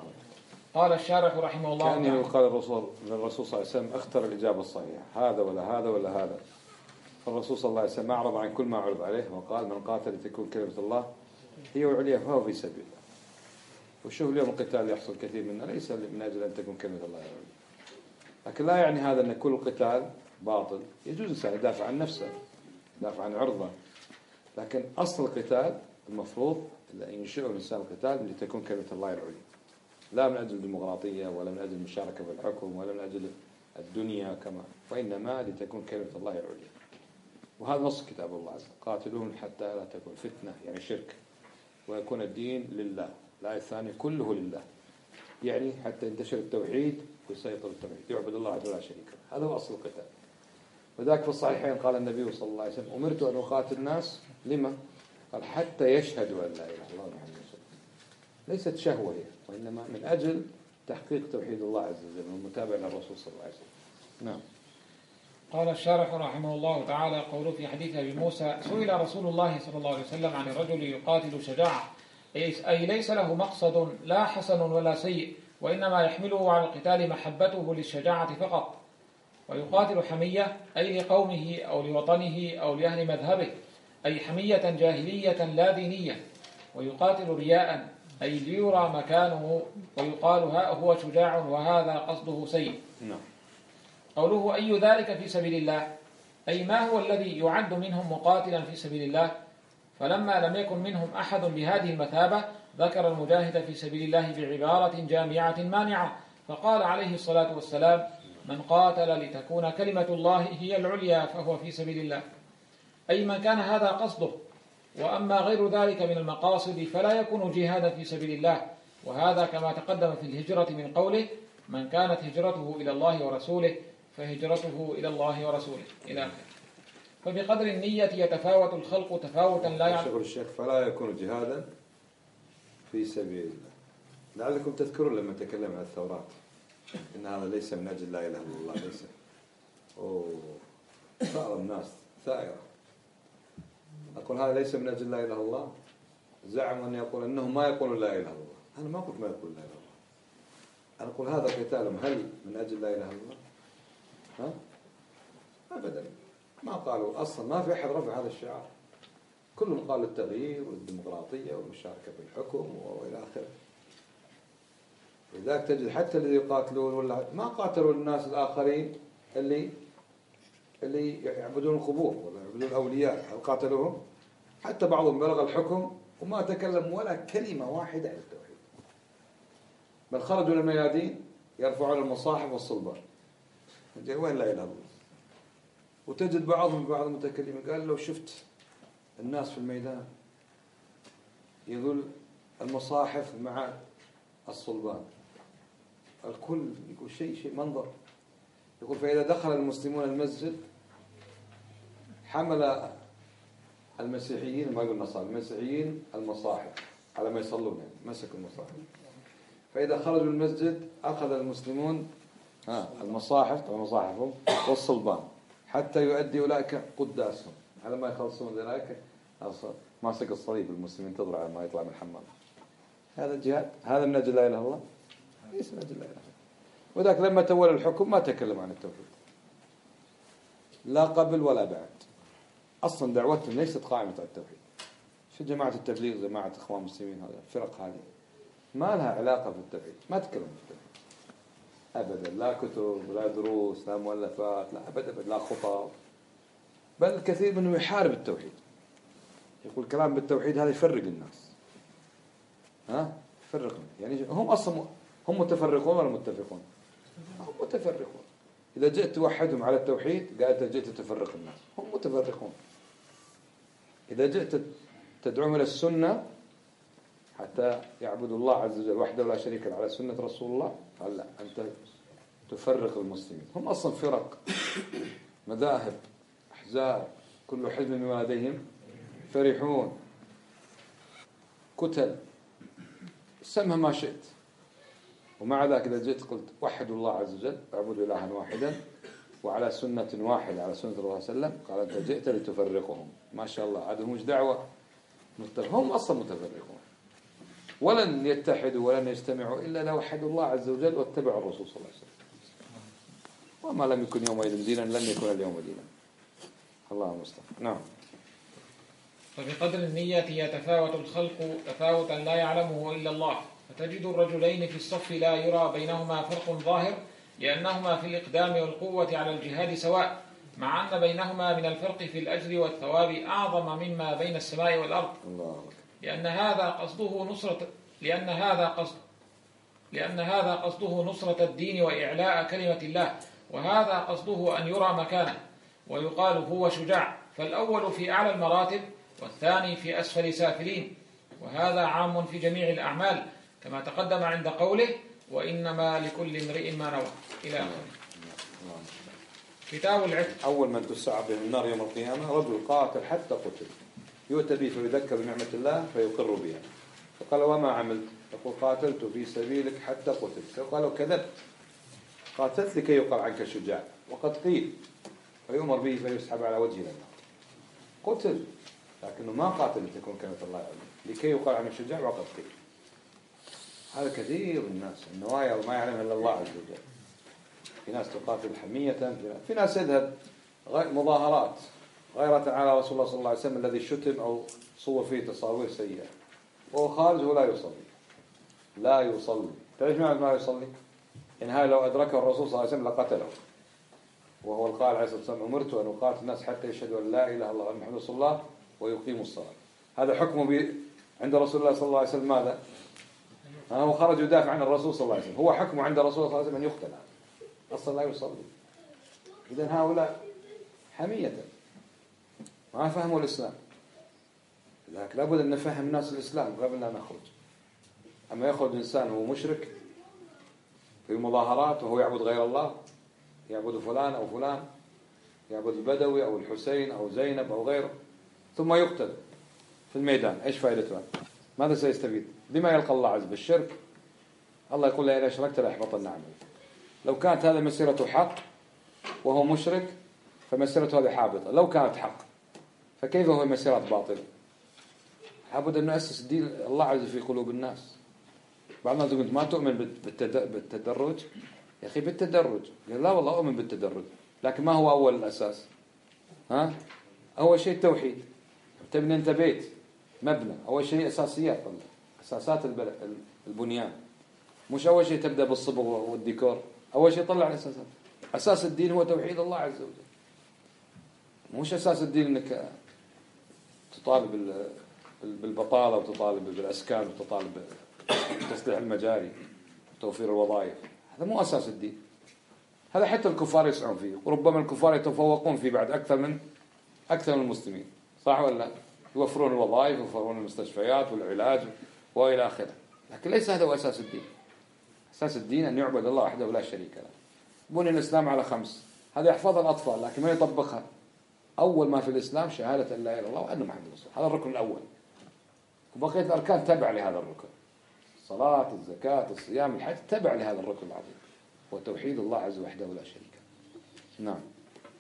قال الشارح رحمه الله تعالى: كأنه قال الرسول للرسول صلى الله عليه وسلم: اختر الإجابة الصحيحة، هذا ولا هذا ولا هذا. فالرسول صلى الله عليه وسلم أعرض عن كل ما عرض عليه وقال: من قاتل لتكون كلمة الله هي العليا فهو في سبيل الله. وشوف اليوم القتال يحصل كثير منه ليس من أجل أن تكون كلمة الله العليا، لكن لا يعني هذا أن كل القتال باطل. يجوز الإنسان يدافع عن نفسه، يدافع عن عرضه، لكن أصل القتال المفروض أن ينشئ الإنسان القتال لتكون كلمة الله العليا، لا من أجل الديمقراطية ولا من أجل المشاركة في الحكم ولا من أجل الدنيا كما، وإنما لتكون كلمة الله العليا. وهذا نص كتاب الله عز وجل: قاتلوهم حتى لا تكون فتنة، يعني شرك، ويكون الدين لله. الآية الثانية: كله لله، يعني حتى ينتشر التوحيد ويسيطر التوحيد، يعبد الله عز وجل لا شريك له. هذا هو أصل القتال. وذاك في الصحيحين قال النبي صلى الله عليه وسلم: أمرت أن أقاتل الناس لما؟ قال: حتى يشهدوا أن لا إله إلا الله محمد رسول الله. ليست شهوة هي، وإنما من أجل تحقيق توحيد الله عز وجل والمتابعة للرسول صلى الله عليه وسلم. نعم. قال الشارح رحمه الله تعالى: قوله في حديث أبي موسى: سئل رسول الله صلى الله عليه وسلم عن الرجل يقاتل شجاعة أي ليس له مقصد لا حسن ولا سيء، وإنما يحمله على القتال محبته للشجاعة فقط. ويقاتل حمية أي لقومه أو لوطنه أو لأهل مذهبه، أي حمية جاهلية لا دينية. ويقاتل رياء أي ليرى مكانه ويقال هو شجاع وهذا قصده سيء. نعم. قوله أي ذلك في سبيل الله أي ما هو الذي يعد منهم مقاتلا في سبيل الله. فلما لم يكن منهم أحد بهذه المثابة ذكر المجاهد في سبيل الله بعبارة جامعة مانعة، فقال عليه الصلاة والسلام: من قاتل لتكون كلمة الله هي العليا فهو في سبيل الله، أي من كان هذا قصده. وأما غير ذلك من المقاصد فلا يكون جهادا في سبيل الله. وهذا كما تقدم في الهجرة من قوله: من كانت هجرته إلى الله ورسوله فهجرته إلى الله ورسوله إلى آخره. فبقدر النية يتفاوت الخلق تفاوتا لا يعلم. شغل الشيخ: فلا يكون جهادا في سبيل الله. لعلكم تذكرون لما تكلم عن الثورات إن هذا ليس من أجل لا إله إلا الله، ليس. أوه صار الناس ثائرة. أقول هذا ليس من أجل لا إله إلا الله، زعموا أن يقول أنهم ما يقولون لا إله إلا الله. أنا ما قلت ما يقول لا إله إلا الله، أنا أقول هذا قتالهم هل من أجل لا إله إلا الله؟ ها؟ أبدا، ما قالوا أصلا، ما في أحد رفع هذا الشعار. كلهم قالوا التغيير والديمقراطية والمشاركة في الحكم وإلى آخره. لذلك تجد حتى الذي يقاتلون ولا ما قاتلوا الناس الآخرين اللي اللي يعبدون القبور ولا يعبدون الأولياء، هل قاتلوهم؟ حتى بعضهم بلغ الحكم وما تكلم ولا كلمة واحدة عن التوحيد، بل خرجوا للميادين يرفعون المصاحف والصلبان. وين لا إله إلا الله. وتجد بعضهم بعض المتكلمين قال: لو شفت الناس في الميدان يقول المصاحف مع الصلبان، الكل يقول شيء شيء منظر. يقول: فإذا دخل المسلمون المسجد حمل المسيحيين، ما يقول النصارى، المسيحيين المصاحف على ما يصلون، يعني مسكوا المصاحف. فإذا خرجوا المسجد أخذ المسلمون ها المصاحف، طبعا مصاحفهم، والصلبان، حتى يؤدي أولئك قداسهم. على ما يخلصون ذلك ماسك الصليب، المسلمين تضرع على ما يطلع من الحمام. هذا الجهاد، هذا من أجل لا إله إلا الله؟ ليس من أجل لا إله إلا الله. وذاك لما تولى الحكم ما تكلم عن التوحيد لا قبل ولا بعد. أصلا دعوتهم ليست قائمة على التوحيد. شو جماعة التبليغ، جماعة إخوان المسلمين، هذا الفرق هذه ما لها علاقة بالتوحيد، ما تكلم بالتوحيد أبدا، لا كتب لا دروس لا مؤلفات لا أبدا، لا خطب، بل الكثير منهم يحارب التوحيد، يقول كلام بالتوحيد هذا يفرق الناس. ها يفرقهم، يعني هم أصلا هم متفرقون ولا متفقون؟ هم متفرقون. إذا جئت توحدهم على التوحيد قال أنت جئت تفرق الناس، هم متفرقون. إذا جئت تدعوهم إلى السنة حتى يعبدوا الله عز وجل وحده لا شريك له على سنة رسول الله، قال لا، أنت تفرق المسلمين. هم أصلا فرق، مذاهب، أحزاب، كل حزب بما لديهم فرحون، كتل، سمها ما شئت. ومع ذلك إذا جئت قلت وحدوا الله عز وجل اعبدوا إلها واحدا وعلى سنة واحدة على سنة الله صلى الله عليه وسلم، قال أنت جئت لتفرقهم. ما شاء الله، هذا مش دعوة، هم أصلا متفرقون، ولن يتحدوا ولن يجتمعوا إلا لو وحدوا الله عز وجل واتبعوا الرسول صلى الله عليه وسلم. وما لم يكن يومئذ دينا لن يكون اليوم دينا. الله المستعان. نعم. فبقدر النية يتفاوت الخلق تفاوتا لا يعلمه إلا الله، فتجد الرجلين في الصف لا يرى بينهما فرق ظاهر، لأنهما في الإقدام والقوة على الجهاد سواء، مع أن بينهما من الفرق في الأجر والثواب أعظم مما بين السماء والأرض. الله. لأن هذا قصده نصرة لأن هذا قصد لأن هذا قصده نصرة الدين وإعلاء كلمة الله، وهذا قصده أن يرى مكانه ويقال هو شجاع، فالأول في أعلى المراتب والثاني في أسفل سافلين. وهذا عام في جميع الأعمال كما تقدم عند قوله وإنما لكل امرئ ما نوى إلى آخره. كتاب العتق. أول من تسعى به النار يوم القيامة رجل قاتل حتى قتل، يؤتى به فيذكر بنعمة الله فيقر بها، فقال وما عملت؟ يقول قاتلت في سبيلك حتى قتلت. قالوا كذبت، قاتلت لكي يقال عنك شجاع، وقد قيل، فيؤمر به فيسحب على وجه النار. قتل لكنه ما قاتل لتكون كلمة الله عليه، لكي يقال عنه شجاع وقد قيل. هذا كثير من الناس النوايا وما يعلم إلا الله عز وجل. في ناس تقاتل حمية، في ناس يذهب مظاهرات غيرة على رسول الله صلى الله عليه وسلم الذي شتم أو صور فيه تصاوير سيئة، وهو خارج ولا يصلي لا يصلي. تعرف معنى ما يصلي؟ إن هذا لو أدركه الرسول صلى الله عليه وسلم لقتله، وهو القائل عليه الصلاة والسلام أمرت أن أقاتل الناس حتى يشهدوا أن لا إله إلا الله وأن محمد رسول الله ويقيموا الصلاة. هذا حكمه عند رسول الله صلى الله عليه وسلم ماذا؟ هو خرج يدافع عن الرسول صلى الله عليه وسلم، هو حكمه عند الرسول صلى الله عليه وسلم أن يقتل، أصلا لا يصلي. إذن هؤلاء حمية ما فهموا الإسلام، لكن لابد أن نفهم الناس الإسلام قبل أن نخرج. أما يخرج إنسان هو مشرك في مظاهرات وهو يعبد غير الله، يعبد فلان أو فلان، يعبد البدوي أو الحسين أو زينب أو غيره، ثم يقتل في الميدان، إيش فائدته؟ ماذا سيستفيد؟ بما يلقى الله عز بالشرك. الله يقول لا إذا أشركت ليحبطن عملك. لو كانت هذه مسيرته حق وهو مشرك فمسيرته هذه حابطة. لو كانت حق فكيف هو مسيرة باطلة؟ لابد أن نؤسس دين الله عز في قلوب الناس. بعض الناس يقول ما تؤمن بالتدرج؟ يا أخي بالتدرج. لا والله أؤمن بالتدرج، لكن ما هو أول الأساس؟ ها؟ أول شيء التوحيد. تبني أنت بيت مبنى، أول شيء أساسيات، أساسات البنيان. مش أول شيء تبدأ بالصبغ والديكور، أول شيء طلع الأساسات. أساس الدين هو توحيد الله عز وجل. مش أساس الدين أنك تطالب بالبطالة وتطالب بالأسكان وتطالب بتصليح المجاري وتوفير الوظائف. هذا مو أساس الدين. هذا حتى الكفار يسعون فيه، وربما الكفار يتفوقون فيه بعد أكثر من أكثر من المسلمين، صح ولا لا؟ يوفرون الوظائف ويوفرون المستشفيات والعلاج وإلى آخره، لكن ليس هذا هو أساس الدين. أساس الدين أن يعبد الله وحده لا شريك له. بني الإسلام على خمس، هذا يحفظها الأطفال لكن ما يطبقها. أول ما في الإسلام شهادة أن لا إله إلا الله وأن محمد رسول الله، هذا الركن الأول، وبقية الأركان تبع لهذا الركن. الصلاة، الزكاة، الصيام، الحج تبع لهذا الركن العظيم، وتوحيد الله عز وحده لا شريك له. نعم.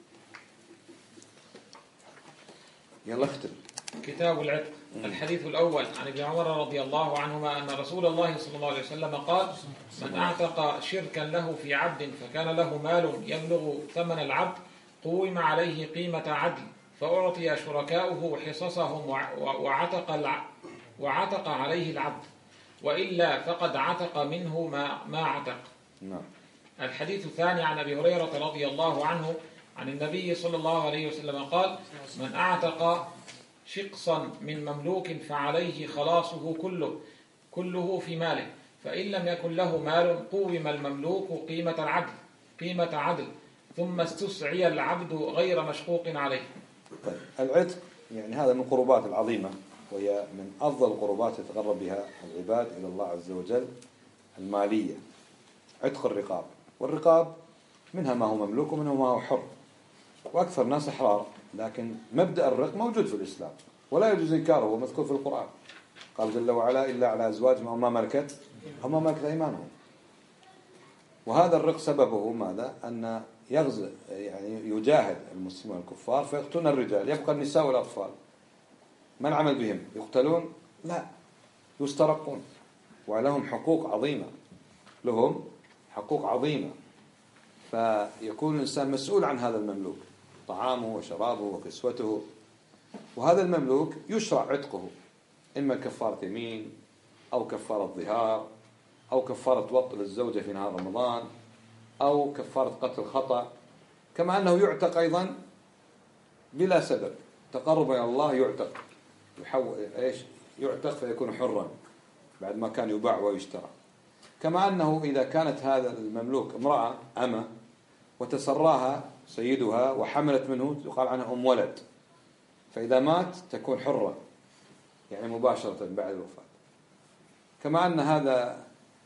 يلا اختم. كتاب العتق. الحديث الأول عن ابن عمر رضي الله عنهما أن رسول الله صلى الله عليه وسلم قال: من أعتق شركا له في عبد فكان له مال يبلغ ثمن العبد قوم عليه قيمة عدل، فأعطي شركاؤه حصصهم وعتق وعتق عليه العبد، وإلا فقد عتق منه ما ما عتق. نعم. الحديث الثاني عن أبي هريرة رضي الله عنه عن النبي صلى الله عليه وسلم قال: من أعتق شقصا من مملوك فعليه خلاصه كله كله في ماله، فإن لم يكن له مال قوم المملوك قيمة العدل قيمة عدل ثم استسعي العبد غير مشقوق عليه. طيب العتق يعني هذا من القربات العظيمة، وهي من أفضل القربات يتقرب بها العباد إلى الله عز وجل المالية، عتق الرقاب. والرقاب منها ما هو مملوك ومنها ما هو حر، وأكثر الناس أحرار، لكن مبدأ الرق موجود في الإسلام ولا يجوز إنكاره، ومذكور في القرآن. قال جل وعلا إلا على أزواجهم أو ما ملكت أو ما ملكت أيمانهم. وهذا الرق سببه ماذا؟ أن يغزو يعني يجاهد المسلمون الكفار فيقتلون الرجال، يبقى النساء والأطفال ما العمل بهم؟ يقتلون؟ لا، يسترقون، ولهم حقوق عظيمة، لهم حقوق عظيمة. فيكون الإنسان مسؤول عن هذا المملوك، طعامه وشرابه وكسوته. وهذا المملوك يشرع عتقه، إما كفارة يمين أو كفارة ظهار أو كفارة وطء للزوجة في نهار رمضان أو كفارة قتل خطأ. كما أنه يعتق أيضا بلا سبب، تقرب إلى الله يعتق، يحول إيش يعتق فيكون حرا بعد ما كان يباع ويشترى. كما أنه إذا كانت هذا المملوك امرأة أمة وتسراها سيدها وحملت منه يقال عنها أم ولد، فإذا مات تكون حرة يعني مباشرة بعد الوفاة. كما أن هذا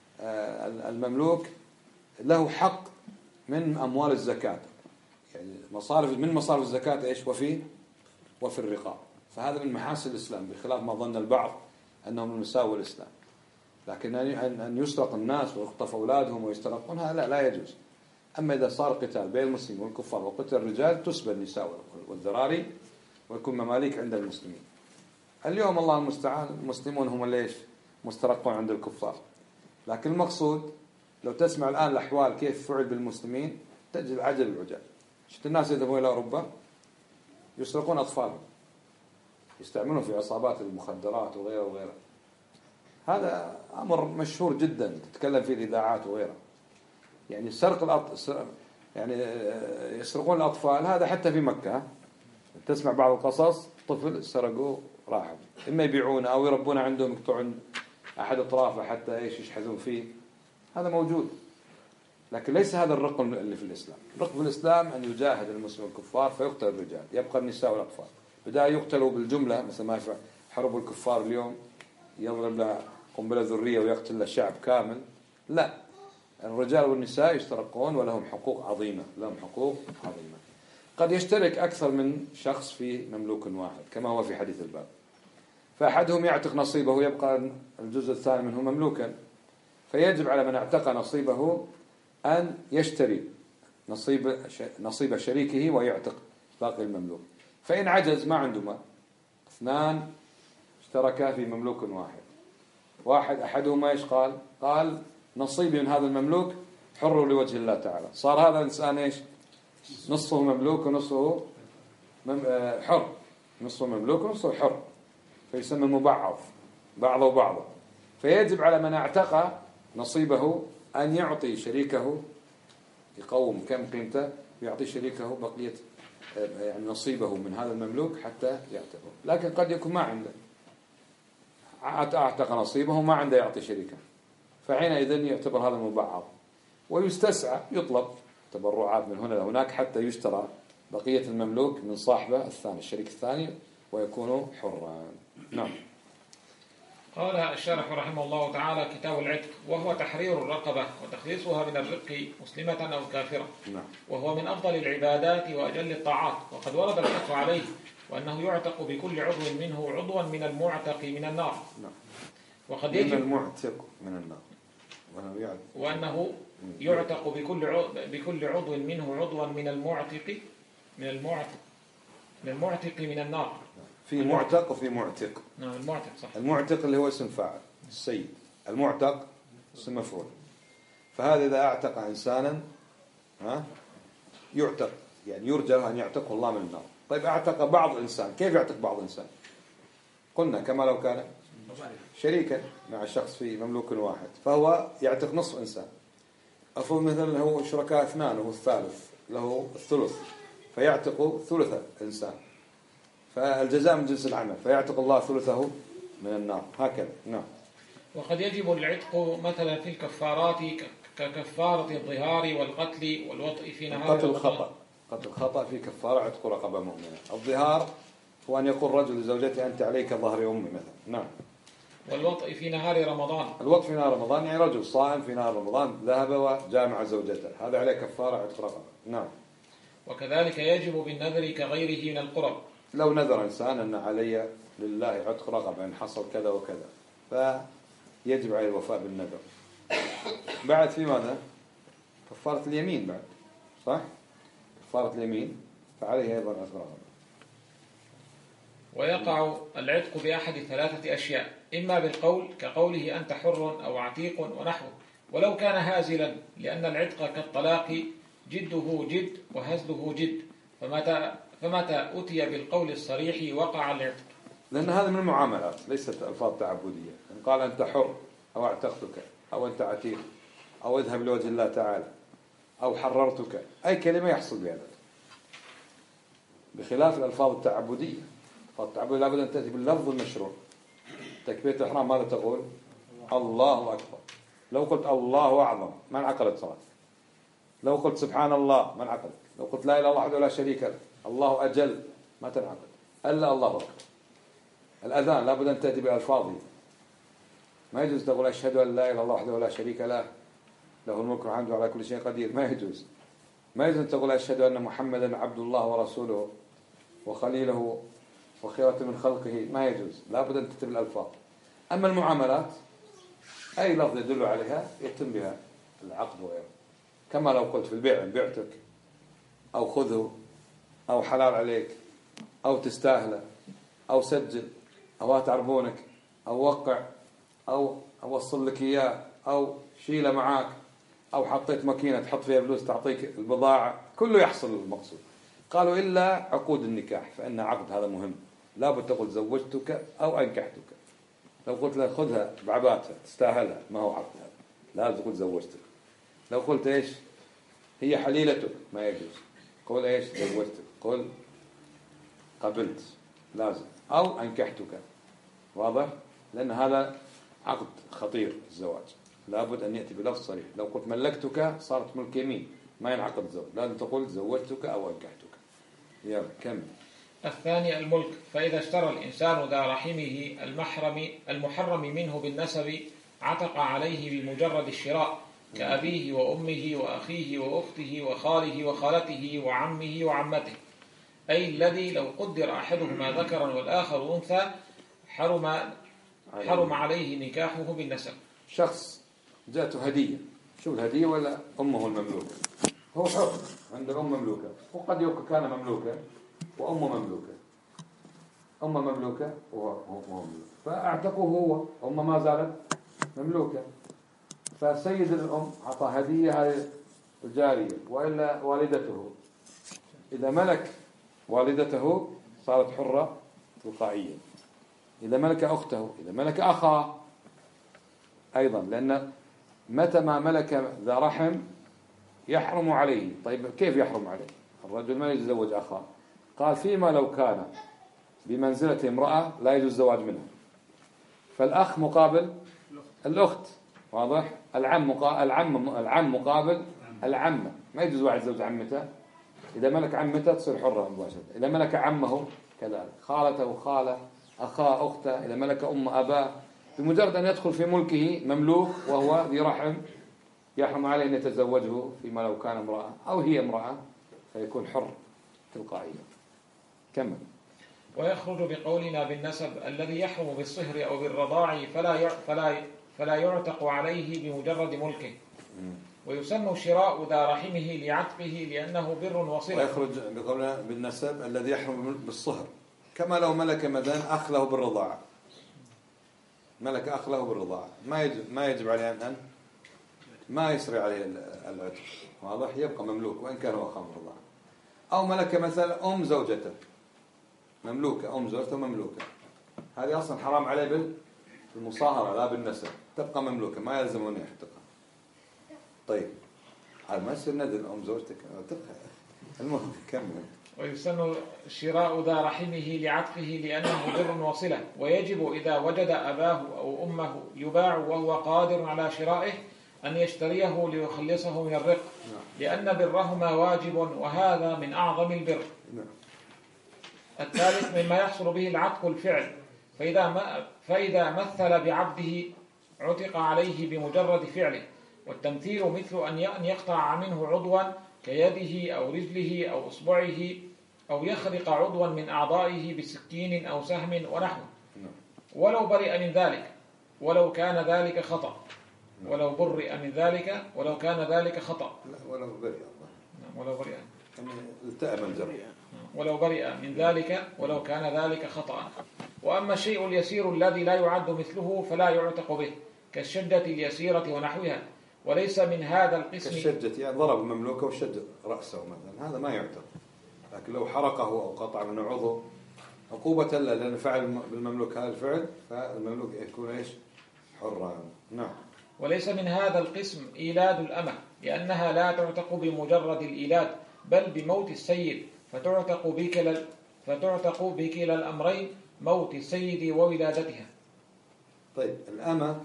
المملوك له حق من أموال الزكاة، يعني مصارف من مصارف الزكاة إيش وفي وفي الرقاب. فهذا من محاسن الإسلام، بخلاف ما ظن البعض أنه من مساوئ الإسلام. لكن أن يسرق الناس ويخطف أولادهم ويسترقونها لا لا يجوز. أما إذا صار قتال بين المسلمين والكفار وقتل الرجال تسبى النساء والذراري ويكون مماليك عند المسلمين. اليوم الله المستعان المسلمون هم ليش مسترقون عند الكفار. لكن المقصود لو تسمع الآن الأحوال كيف فعل بالمسلمين تجد العجب العجاب. شفت الناس يذهبون إلى أوروبا يسرقون أطفالهم، يستعملون في عصابات المخدرات وغيره وغيره. هذا أمر مشهور جدا تتكلم فيه الإذاعات وغيره. يعني سرق الأط... يعني يسرقون الأطفال، هذا حتى في مكة تسمع بعض القصص طفل سرقوه راحوا، إما يبيعونه أو يربونه عندهم يقطعون أحد أطرافه حتى إيش يشحذون فيه. هذا موجود، لكن ليس هذا الرق اللي في الإسلام. الرق في الإسلام أن يجاهد المسلم الكفار فيقتل الرجال، يبقى النساء والأطفال. بدأ يقتلوا بالجملة مثل ما يفعل حرب الكفار اليوم، يضرب له قنبلة ذرية ويقتل له شعب كامل. لا، الرجال والنساء يسترقون ولهم حقوق عظيمة، لهم حقوق عظيمة. قد يشترك أكثر من شخص في مملوك واحد كما هو في حديث الباب، فأحدهم يعتق نصيبه يبقى الجزء الثاني منه مملوكا، فيجب على من اعتق نصيبه أن يشتري نصيب نصيب شريكه ويعتق باقي المملوك. فإن عجز ما عندهما، اثنان اشتركا في مملوك واحد، واحد أحدهما إيش قال؟ قال نصيبي من هذا المملوك حر لوجه الله تعالى. صار هذا الإنسان إيش؟ نصفه مملوك ونصفه حر، نصفه مملوك ونصفه حر، فيسمى مبعض بعضه بعضه. فيجب على من اعتق نصيبه أن يعطي شريكه، يقوم كم قيمته، يعطي شريكه بقية يعني نصيبه من هذا المملوك حتى يعتقه. لكن قد يكون ما عنده، اعتق نصيبه ما عنده يعطي شريكه، فحينئذ يعتبر هذا مبعض، ويستسعى يطلب تبرعات من هنا لهناك حتى يشترى بقية المملوك من صاحبه الثاني الشريك الثاني ويكون حرا. نعم. قال الشارح رحمه الله تعالى: كتاب العتق، وهو تحرير الرقبة وتخليصها من الرق مسلمة أو كافرة. نعم. وهو من أفضل العبادات وأجل الطاعات، وقد ورد الحث عليه، وأنه يعتق بكل عضو منه عضوا من المعتق من النار. نعم. وقد يجب من المعتق من النار، وأنه يعتق بكل عضو بكل عضو منه عضوا من المعتق من المعتق من المعتق من النار. في معتق وفي معتق. نعم، المعتق صح. المعتق اللي هو اسم فاعل السيد، المعتق اسم مفعول. فهذا إذا اعتق إنسانا ها يعتق، يعني يرجى أن يعتقه الله من النار. طيب اعتق بعض إنسان، كيف يعتق بعض إنسان؟ قلنا كما لو كان شريكا مع شخص في مملوك واحد، فهو يعتق نصف إنسان. أفرض مثلا هو شركاء اثنان وهو الثالث له الثلث، فيعتق ثلث إنسان، فالجزاء من جنس العمل، فيعتق الله ثلثه من النار. هكذا. نعم. وقد يجب العتق مثلا في الكفارات ككفارة الظهار والقتل والوطء في نهار قتل رمضان. الخطأ قتل الخطأ في كفارة عتق رقبة مؤمنة. الظهار هو أن يقول رجل لزوجته أنت عليك ظهر أمي مثلا. نعم. والوطء في نهار رمضان. الوطء في نهار رمضان يعني رجل صائم في نهار رمضان ذهب وجامع زوجته، هذا عليه كفارة عتق رقبة. نعم. وكذلك يجب بالنذر كغيره من القرب. لو نذر إنسان أن علي لله عتق رقبة إن حصل كذا وكذا فيجب عليه الوفاء بالنذر. بعد في ماذا؟ كفارة اليمين بعد، صح؟ كفارة اليمين فعليه أيضا عتق رقبة. ويقع العتق بأحد ثلاثة أشياء، إما بالقول كقوله أنت حر أو عتيق ونحوه، ولو كان هازلا، لأن العتق كالطلاق جده جد وهزله جد، فمتى, فمتى أتي بالقول الصريح وقع العتق. لأن هذا من المعاملات ليست ألفاظ تعبدية. إن قال أنت حر أو اعتقتك أو أنت عتيق أو اذهب لوجه الله تعالى أو حررتك، أي كلمة يحصل بها ذلك، بخلاف الألفاظ التعبدية. الألفاظ التعبدية لابد أن تأتي باللفظ المشروع. تكبيرة الإحرام ماذا تقول؟ الله أكبر. لو قلت الله أعظم ما انعقدت صلاة. لو قلت سبحان الله ما انعقدت. لو قلت لا إله إلا الله وحده لا شريك له الله أجل ما تنعقد إلا الله أكبر. الأذان لابد أن تأتي بألفاظه. ما يجوز تقول أشهد أن لا إله إلا الله وحده لا شريك له له الملك والحمد على كل شيء قدير، ما يجوز. ما يجوز أن تقول أشهد أن محمدا عبد الله ورسوله وخليله وخيرة من خلقه، ما يجوز. لابد أن تتم الألفاظ. أما المعاملات أي لفظ يدل عليها يتم بها العقد وغيره، كما لو قلت في البيع بعتك أو خذه أو حلال عليك أو تستاهله أو سجل أو هاتعربونك أو وقع أو أوصل لك إياه أو شيله معاك أو حطيت ماكينة تحط فيها فلوس تعطيك البضاعة، كله يحصل المقصود. قالوا إلا عقود النكاح فإن عقد هذا مهم، لابد تقول زوجتك أو أنكحتك. لو قلت له خذها بعباتها تستاهلها ما هو عقد هذا، لازم تقول زوجتك. لو قلت إيش هي حليلتك ما يجوز، قول إيش زوجتك، قل قبلت لازم، أو أنكحتك. واضح؟ لأن هذا عقد خطير الزواج، لابد أن يأتي بلفظ صريح. لو قلت ملكتك صارت ملك يمين ما ينعقد الزواج، لازم تقول زوجتك أو أنكحتك. يلا كمل. الثاني الملك، فإذا اشترى الإنسان ذا رحمه المحرم المحرم منه بالنسب عتق عليه بمجرد الشراء، كأبيه وأمه وأخيه وأخته وخاله وخالته وعمه وعمته، أي الذي لو قدر أحدهما ذكرا والآخر أنثى حرم حرم عليه نكاحه بالنسب. شخص جاءته هدية، شو الهدية ولا أمه المملوكة؟ هو حر عند أم مملوكة، وقد يكون كان مملوكة وأمه مملوكة، أمه مملوكة وهو مملوك، فأعتقه هو، أمه ما زالت مملوكة، فسيد الأم أعطى هدية هذه الجارية، وإلا والدته إذا ملك والدته صارت حرة تلقائيا، إذا ملك أخته، إذا ملك أخاه أيضا، لأن متى ما ملك ذا رحم يحرم عليه. طيب كيف يحرم عليه؟ الرجل ما يتزوج أخاه، قال فيما لو كان بمنزلة امرأة لا يجوز الزواج منها، فالأخ مقابل الأخت، واضح؟ العم مقابل العم العم مقابل العمة، ما يجوز واحد يزوج عمته، إذا ملك عمته تصير حرة مباشرة، إذا ملك عمه كذلك، خالته خالة، أخاه أخته، إذا ملك أم أباه، بمجرد أن يدخل في ملكه مملوك وهو ذي رحم يحرم عليه أن يتزوجه فيما لو كان امرأة أو هي امرأة، فيكون حر تلقائيا. كمل. ويخرج بقولنا بالنسب الذي يحرم بالصهر أو بالرضاع فلا فلا فلا يعتق عليه بمجرد ملكه. ويسمى شراء ذا رحمه لعتقه لأنه بر وصلة. ويخرج بقولنا بالنسب الذي يحرم بالصهر، كما لو ملك مثلا أخ له بالرضاعة، ملك أخ له بالرضاعة ما يجب ما يجب عليه أن ما يسري عليه العتق، واضح؟ يبقى مملوك وإن كان هو أخاه بالرضاعة. أو ملك مثلا أم زوجته مملوكة، أم زوجته مملوكة، هذه أصلا حرام عليه بالمصاهرة لا بالنسب، تبقى مملوكة ما يلزم أن يعتقها. طيب هذا ما يصير ندل أم زوجتك اعتقها. المهم كمل. ويسن شراء ذا رحمه لعتقه لأنه بر وصلة، ويجب إذا وجد أباه أو أمه يباع وهو قادر على شرائه أن يشتريه ليخلصه من الرق، لأن برهما واجب وهذا من أعظم البر. الثالث مما يحصل به العتق الفعل، فإذا, ما فإذا مثل بعبده عتق عليه بمجرد فعله، والتمثيل مثل أن يقطع منه عضوا كيده أو رجله أو إصبعه، أو يخرق عضوا من أعضائه بسكين أو سهم ونحوه، ولو برئ من ذلك ولو كان ذلك خطأ ولو برئ من ذلك ولو كان ذلك خطأ لا ولو برئ ولو برئ التأم الجرح ولو برئ من ذلك ولو كان ذلك خطأ. وأما الشيء اليسير الذي لا يعد مثله فلا يعتق به، كالشدة اليسيرة ونحوها، وليس من هذا القسم. كالشدة يعني ضرب مملوكه وشد رأسه مثلا، هذا ما يعتق. لكن لو حرقه أو قطع منه عضو عقوبة له، لأن فعل بالمملوك هذا الفعل، فالمملوك يكون إيش؟ حرا. نعم. وليس من هذا القسم إيلاد الأمة، لأنها لا تعتق بمجرد الإيلاد بل بموت السيد، فتعتق بكلا فتعتق بكلا الأمرين، موت السيد وولادتها. طيب الأمة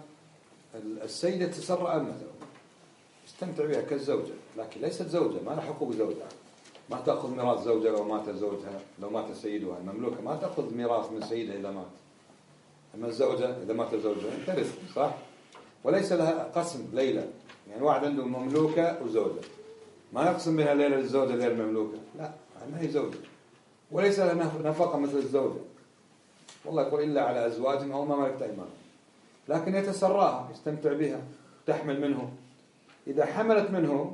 السيدة تسرع أمته استمتع بها كالزوجة، لكن ليست زوجة، ما لها حقوق زوجة، ما تأخذ ميراث زوجة لو مات زوجها، لو مات سيدها. المملوكة ما تأخذ ميراث من سيدها إذا مات، أما الزوجة إذا مات زوجها ترث، صح؟ وليس لها قسم ليلة، يعني واحد عنده مملوكة وزوجة ما يقسم بها ليلة للزوجة ليلة المملوكة، لا ما هي زوجة، وليس لها نفقة مثل الزوجة. والله يقول إلا على أزواجهم أو ما ملكت أيمانهم، لكن يتسراها يستمتع بها، تحمل منه. إذا حملت منه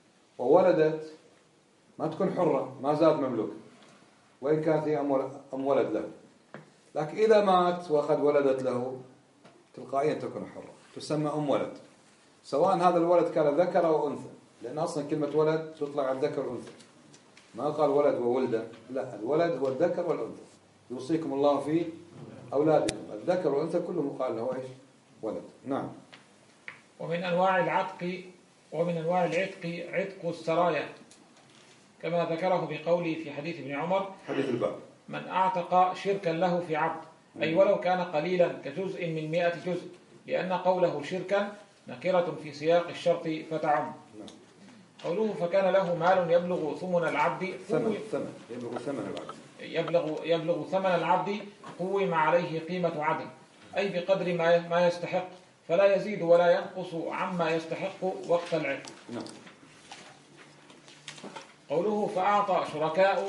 وولدت ما تكون حرة، ما زالت مملوكة وإن كانت هي أم ولد له، لكن إذا مات وقد ولدت له تلقائيا تكون حرة، تسمى أم ولد، سواء هذا الولد كان ذكر أو أنثى، لأن أصلا كلمة ولد تطلق على الذكر والأنثى، ما قال ولد وولده، لا، الولد هو الذكر والأنثى. يوصيكم الله في أولادكم، الذكر والأنثى كلهم قال له إيش؟ ولد. نعم. ومن أنواع العتق ومن أنواع العتق عتق السرايا، كما ذكره بقوله في حديث ابن عمر حديث الباب: من أعتق شركا له في عبد، أي ولو كان قليلا كجزء من مئة جزء، لأن قوله شركا نكرة في سياق الشرط فتعم. قوله فكان له مال يبلغ ثمن العبد ثمن ثمن يبلغ ثمن العبد يبلغ يبلغ ثمن العبد قوم عليه قيمة عدل، أي بقدر ما ما يستحق، فلا يزيد ولا ينقص عما يستحق وقت العتق. نعم. قوله فأعطى شركاء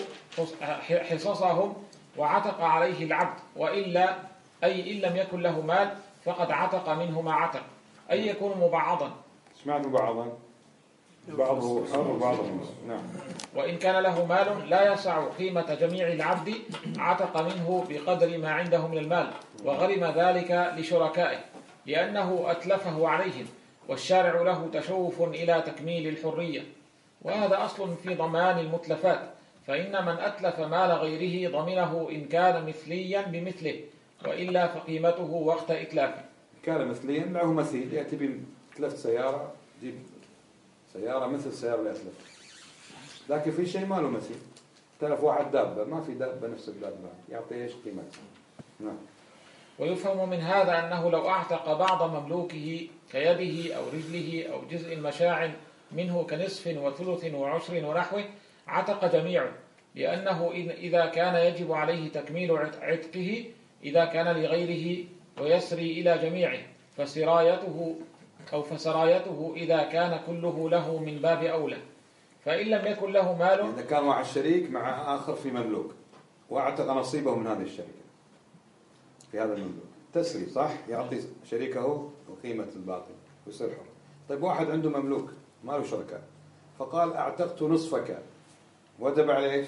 حصصهم وعتق عليه العبد، وإلا أي إن لم يكن له مال فقد عتق منه ما عتق، أي يكون مبعضا. ايش معنى مبعضا؟ بعضه حر وبعضه نصف. نعم. وإن كان له مال لا يسع قيمة جميع العبد عتق منه بقدر ما عنده من المال، وغرم ذلك لشركائه لأنه أتلفه عليهم، والشارع له تشوف إلى تكميل الحرية، وهذا أصل في ضمان المتلفات، فإن من أتلف مال غيره ضمنه إن كان مثليا بمثله، وإلا فقيمته وقت إتلافه. كان مثليا له مثيل، يأتي بتلفت سيارة جيب سيارة مثل السيارة اللي أتلفت، لكن في شيء ما له مثيل، تلف واحد دابة ما في دابة نفس الدابة يعطي إيش قيمتها. نعم. ويفهم من هذا أنه لو أعتق بعض مملوكه كيده أو رجله أو جزء مشاع منه كنصف وثلث وعشر ونحوه عتق جميعه، لأنه إذا كان يجب عليه تكميل عتقه إذا كان لغيره ويسري إلى جميعه، فسرايته أو فسرايته إذا كان كله له من باب أولى. فإن لم يكن له مال، إذا كان مع الشريك مع آخر في مملوك واعتق نصيبه من هذه الشركة في هذا المملوك، تسري صح، يعطي شريكه وقيمة الباقي ويصير حر. طيب واحد عنده مملوك ما له شركاء فقال أعتقت نصفك، وجب عليه ايش؟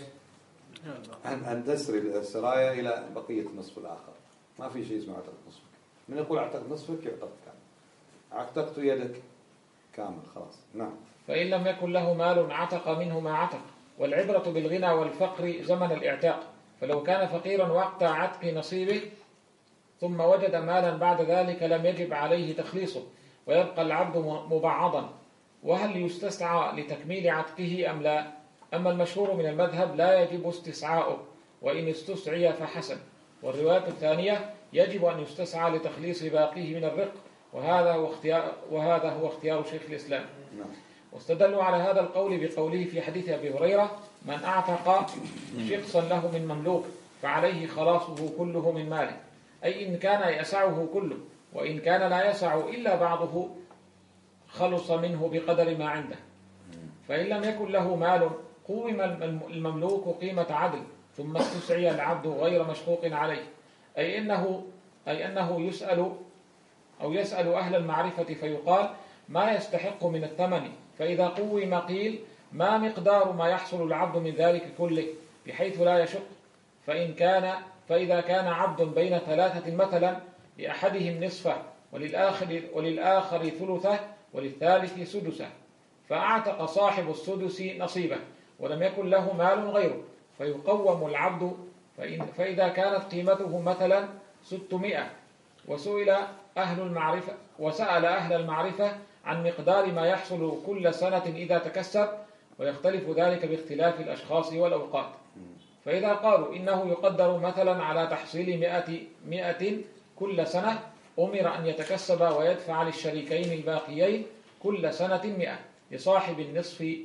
أن تسري السرايا إلى بقية النصف الآخر، ما في شيء اسمه أعتقت نصفك. من يقول أعتقت نصفك يعتقد كامل، أعتقت يدك كامل خلاص. نعم. فإن لم يكن له مال عتق منه ما عتق، والعبرة بالغنى والفقر زمن الاعتاق، فلو كان فقيرا وقت عتق نصيبه ثم وجد مالا بعد ذلك لم يجب عليه تخليصه، ويبقى العبد مبعضا. وهل يستسعى لتكميل عتقه أم لا؟ أما المشهور من المذهب لا يجب استسعاؤه، وإن استسعي فحسن. والرواية الثانية يجب أن يستسعى لتخليص باقيه من الرق، وهذا هو اختيار وهذا هو اختيار شيخ الإسلام. نعم. واستدلوا على هذا القول بقوله في حديث أبي هريرة: من أعتق شخصا له من مملوك فعليه خلاصه كله من ماله، أي إن كان يسعه كله، وإن كان لا يسع إلا بعضه خلص منه بقدر ما عنده. فإن لم يكن له مال قوم المملوك قيمة عدل ثم استسعي العبد غير مشقوق عليه، أي إنه أي أنه يسأل أو يسأل أهل المعرفة فيقال: ما يستحق من الثمن؟ فإذا قوم قيل: ما مقدار ما يحصل العبد من ذلك كله بحيث لا يشق؟ فإن كان فإذا كان عبد بين ثلاثة مثلا، لأحدهم نصفه وللآخر, وللآخر ثلثه وللثالث سدسه، فأعتق صاحب السدس نصيبه ولم يكن له مال غيره، فيقوم العبد. فإن فإذا كانت قيمته مثلا ستمائة، وسئل أهل المعرفة وسأل أهل المعرفة عن مقدار ما يحصل كل سنة إذا تكسب، ويختلف ذلك باختلاف الأشخاص والأوقات. فإذا قالوا إنه يقدر مثلا على تحصيل مئة, مئة كل سنة، أمر أن يتكسب ويدفع للشريكين الباقيين كل سنة مئة، لصاحب النصف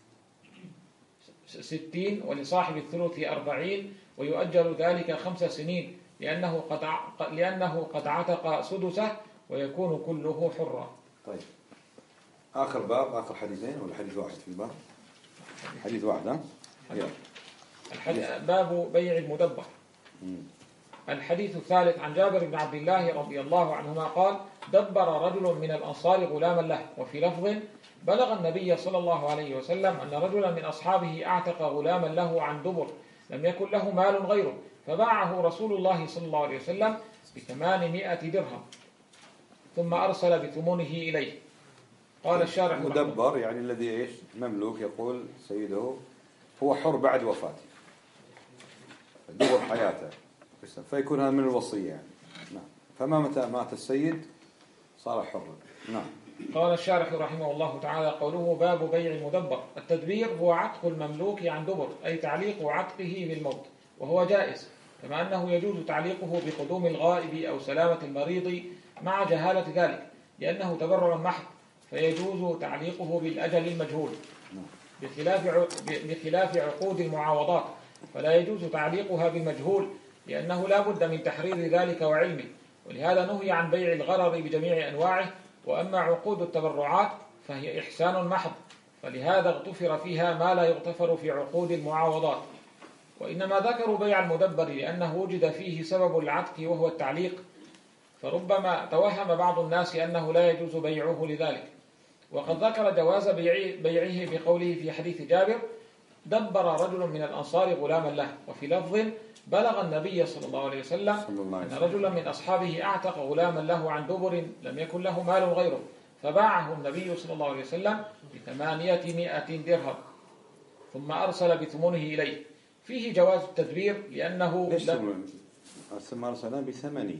ستين ولصاحب الثلث أربعين، ويؤجل ذلك خمس سنين، لأنه قد لأنه قد عتق سدسه ويكون كله حرا. طيب، آخر باب، آخر حديثين ولا حديث واحد في الباب؟ حديث واحد. ها؟ الحديث باب بيع المدبر. مم. الحديث الثالث عن جابر بن عبد الله رضي الله عنهما قال: دبر رجل من الأنصار غلاما له. وفي لفظ: بلغ النبي صلى الله عليه وسلم أن رجلا من أصحابه أعتق غلاما له عن دبر لم يكن له مال غيره، فباعه رسول الله صلى الله عليه وسلم بثمانمائة درهم، ثم أرسل بثمنه إليه. قال الشارح: مدبر يعني الذي إيش؟ مملوك، يقول سيده هو حر بعد وفاته، دبر حياته، فيكون هذا من الوصية يعني. نعم. فما متى مات السيد صار حرا. نعم. قال الشارح رحمه الله تعالى: قوله باب بيع المدبر. التدبير هو عتق المملوك عن دبر، أي تعليق عتقه بالموت، وهو جائز، كما أنه يجوز تعليقه بقدوم الغائب أو سلامة المريض مع جهالة ذلك، لأنه تبرع محض، فيجوز تعليقه بالأجل المجهول، بخلاف بخلاف عقود المعاوضات، فلا يجوز تعليقها بالمجهول، لأنه لا بد من تحرير ذلك وعلمه، ولهذا نهي عن بيع الغرر بجميع أنواعه. وأما عقود التبرعات فهي إحسان محض، فلهذا اغتفر فيها ما لا يغتفر في عقود المعاوضات. وإنما ذكروا بيع المدبر لأنه وجد فيه سبب العتق وهو التعليق، فربما توهم بعض الناس أنه لا يجوز بيعه لذلك. وقد ذكر جواز بيعه بقوله في حديث جابر: دبر رجل من الأنصار غلاما له. وفي لفظ: بلغ النبي صلى الله عليه وسلم أن رجلا من أصحابه أعتق غلاما له عن دبر لم يكن له مال غيره، فباعه النبي صلى الله عليه وسلم بثمانمائة درهم، ثم أرسل بثمنه إليه. فيه جواز التدبير لأنه ليش ثم أرسل بثمنه؟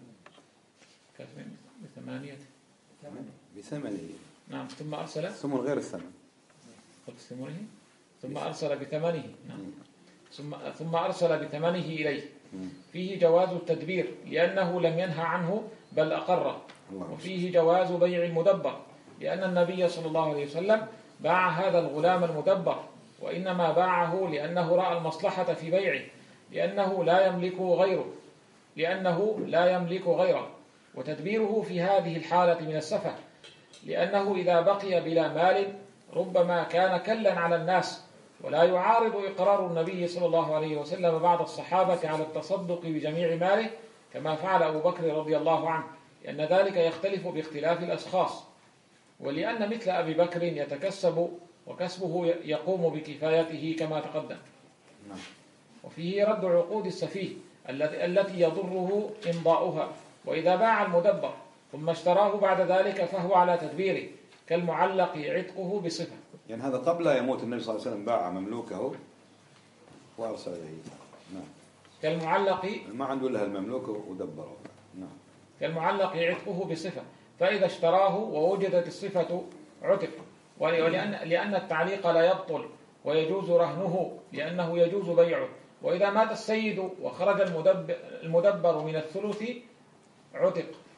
بثمانية بثمنه. نعم. ثم أرسل ثمن غير الثمن. قلت ثمنه. ثم أرسل بثمنه. نعم. ثم ثم أرسل بثمنه إليه. فيه جواز التدبير لأنه لم ينهى عنه بل أقره. وفيه جواز بيع المدبر لأن النبي صلى الله عليه وسلم باع هذا الغلام المدبر، وإنما باعه لأنه رأى المصلحة في بيعه، لأنه لا يملك غيره لأنه لا يملك غيره وتدبيره في هذه الحالة من السفه، لأنه إذا بقي بلا مال ربما كان كلا على الناس، ولا يعارض إقرار النبي صلى الله عليه وسلم بعض الصحابة على التصدق بجميع ماله كما فعل أبو بكر رضي الله عنه، لأن ذلك يختلف باختلاف الأشخاص، ولأن مثل أبي بكر يتكسب وكسبه يقوم بكفايته كما تقدم. وفيه رد عقود السفيه التي يضره إمضاؤها. وإذا باع المدبر ثم اشتراه بعد ذلك فهو على تدبيره، كالمعلق عتقه بصفة. يعني هذا قبل يموت النبي صلى الله عليه وسلم باع مملوكه وأرسل إليه. نعم. كالمعلق ما عنده إلا المملوك ودبره. نعم. كالمعلق عتقه بصفة، فإذا اشتراه ووجدت الصفة عتق، ولأن لأن التعليق لا يبطل ويجوز رهنه لأنه يجوز بيعه. وإذا مات السيد وخرج المدبر, المدبر من الثلث عتق،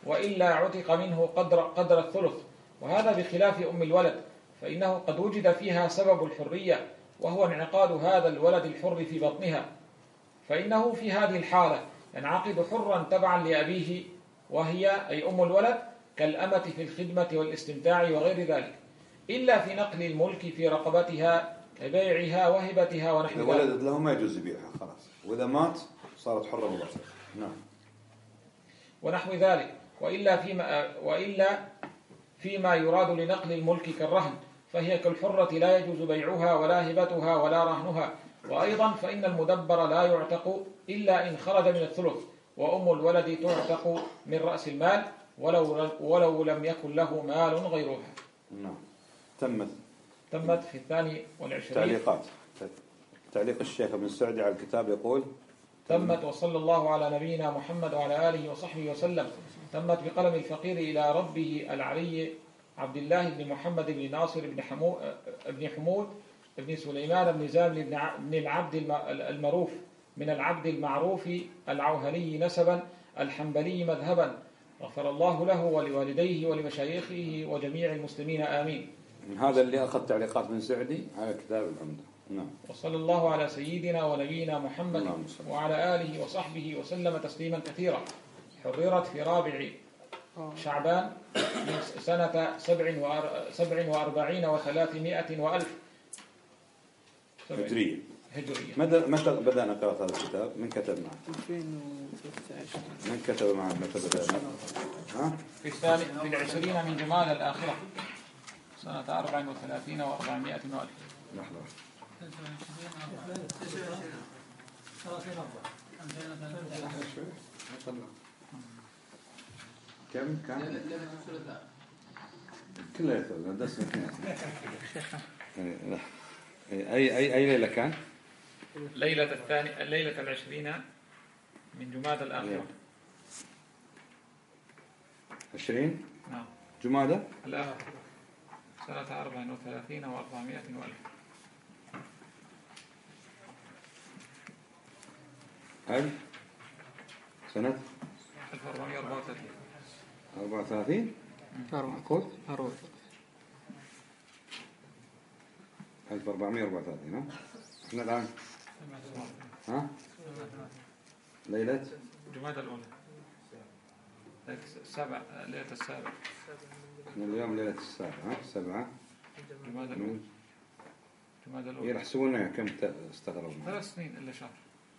وإلا عتق منه قدر, قدر الثلث. وهذا بخلاف أم الولد، فإنه قد وجد فيها سبب الحرية، وهو انعقاد هذا الولد الحر في بطنها، فإنه في هذه الحالة ينعقد حرا تبعا لأبيه، وهي أي أم الولد كالأمة في الخدمة والاستمتاع وغير ذلك، إلا في نقل الملك في رقبتها كبيعها وهبتها ونحو ذلك. إذا ولدت له ما يجوز يبيعها خلاص، وإذا مات صارت حرة مباشرة. نعم. ونحو ذلك، وإلا فيما وإلا فيما يراد لنقل الملك كالرهن، فهي كالحرة لا يجوز بيعها ولا هبتها ولا رهنها. وأيضا فإن المدبر لا يعتق إلا إن خرج من الثلث، وأم الولد تعتق من رأس المال ولو ولو لم يكن له مال غيرها. نعم. تمت تمت في الثاني والعشرين. تعليقات. تعليق الشيخ ابن السعدي على الكتاب يقول: تمت وصلى الله على نبينا محمد وعلى آله وصحبه وسلم. تمت بقلم الفقير إلى ربه العلي عبد الله بن محمد بن ناصر بن حمود بن حمود بن سليمان بن زامل بن العبد المروف من العبد المعروف العوهلي نسبا الحنبلي مذهبا، غفر الله له ولوالديه ولمشايخه وجميع المسلمين آمين. هذا اللي أخذ تعليقات من سعدي على كتاب العمدة. نعم. وصلى الله على سيدنا ونبينا محمد وعلى آله وصحبه وسلم تسليما كثيرا. حررت في رابع شعبان من سنة سبع وأربعين وثلاثمائة وألف هجرية. هجرية. متى بدأنا قراءة هذا الكتاب؟ من كتب معه؟ ألفين وثلاثة عشر. من كتب معه متى بدأنا؟ ها؟ في الثاني في العشرين من جمال الآخرة سنة أربع وثلاثين وأربعمائة وألف. لحظة. كم كم؟ كلها يثبت درس أي أي أي ليلة كان؟ ليلة الثاني ليلة العشرين من جماد الآخرة. عشرين؟ نعم. جمادة؟ الآخرة سنة أربع وثلاثين وأربعمائة وألف. ألف سنة ألف وأربعمائة وأربعة وثلاثين. أربعة وثلاثين؟ أربعة أربعة ألف وأربعمائة وأربعة وثلاثين. ها؟ إحنا الآن ها؟ ليلة جماد الأولى. السابع ليلة السابع. إحنا اليوم ليلة السابعة. ها؟ سبعة. جماد الأولى. جماد الأولى. يحسبونها كم استغربوا؟ ثلاث سنين إلا شهر.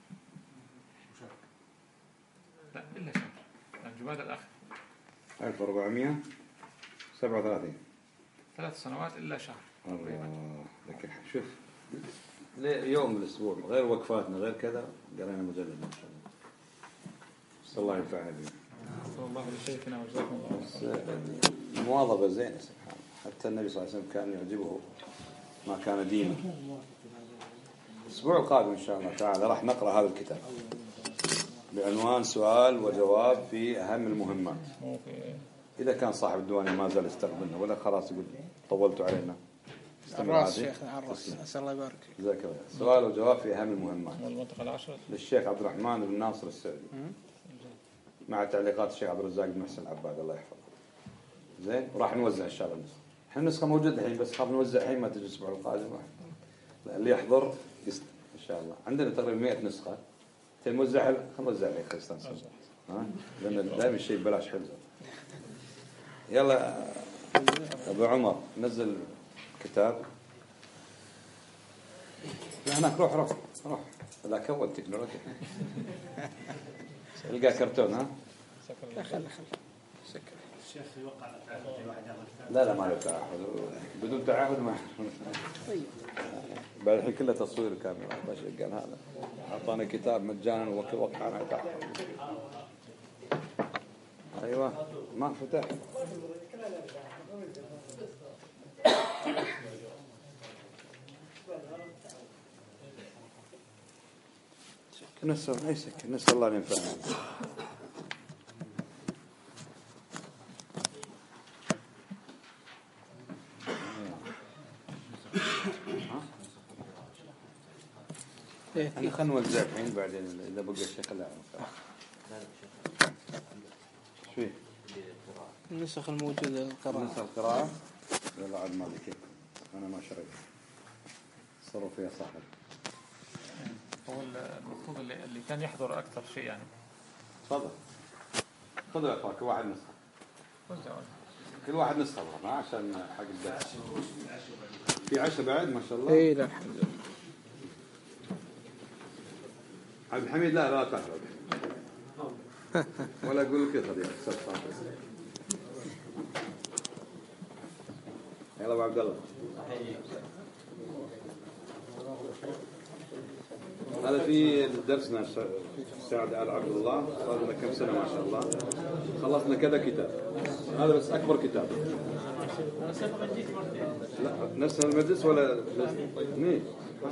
لا إلا شهر. يعني جماد الآخر. ألف وأربعمائة وسبعة وثلاثين. ثلاث سنوات إلا شهر. الله. لكن شوف يوم الأسبوع غير وقفاتنا غير كذا قرينا مجلد ما شاء الله. صلى الله ينفعنا به. صلى الله لشيخنا وجزاكم الله. المواظبة زينة سبحان الله. حتى النبي صلى الله عليه وسلم كان يعجبه ما كان دينه. الأسبوع القادم إن شاء الله تعالى راح نقرأ هذا الكتاب بعنوان سؤال وجواب في أهم المهمات. إذا كان صاحب الديوان ما زال يستقبلنا ولا خلاص يقول طولتوا علينا. الراس شيخنا عراس. أسأل الله يبارك. جزاك الله. سؤال وجواب في أهم المهمات. والمنطقة العشرة. للشيخ عبد الرحمن بن ناصر السعدي. مع تعليقات الشيخ عبد الرزاق بن محسن العباد الله يحفظه. زين وراح نوزع إن شاء الله النسخة. إحنا النسخة موجودة الحين بس خاف نوزع الحين ما تجي الأسبوع القادم. لا اللي يحضر يست إن شاء الله. عندنا تقريبا مئة نسخة. تنوزع خلينا نوزع عليك خلصنا. ها؟ لأن دائما الشيء ببلاش حلو. يلا أبو عمر نزل كتاب. لا هناك روح روح روح. لا كون تكنولوجيا. القى كرتون. ها؟ لا خل خل. سكر. الشيخ يوقع تعهد واحد ياخذ كتاب. لا لا ما له تعهد. بدون تعهد ما. بعد الحين كله تصوير كاميرا. باش قال هذا. أعطانا كتاب مجانا ووقعنا تعهد. أيوة ما فتح. نسأل أي سكر نسأل الله ينفعنا. أنا خلنا نوزع الحين بعدين إذا بقى الشيخ لا. شو فيه؟ النسخ الموجودة للقراءة. نسخ القراءة يلا عاد ما ذيك أنا ما شريت صروا فيها صاحب. هو المفروض اللي, اللي كان يحضر أكثر شيء يعني. تفضل تفضل يا أخوان كل واحد نسخة كل واحد نسخة ما عشان حق الدرس. في عشرة بعد ما شاء الله. إيه لا الحمد لله. عبد الحميد لا لا تحرج ولا أقول لك خذ يا يلا أبو عبد الله. هذا في درسنا سعد آل عبد الله صار لنا كم سنة ما شاء الله خلصنا كذا كتاب. هذا بس أكبر كتاب. لا نفس المجلس ولا ني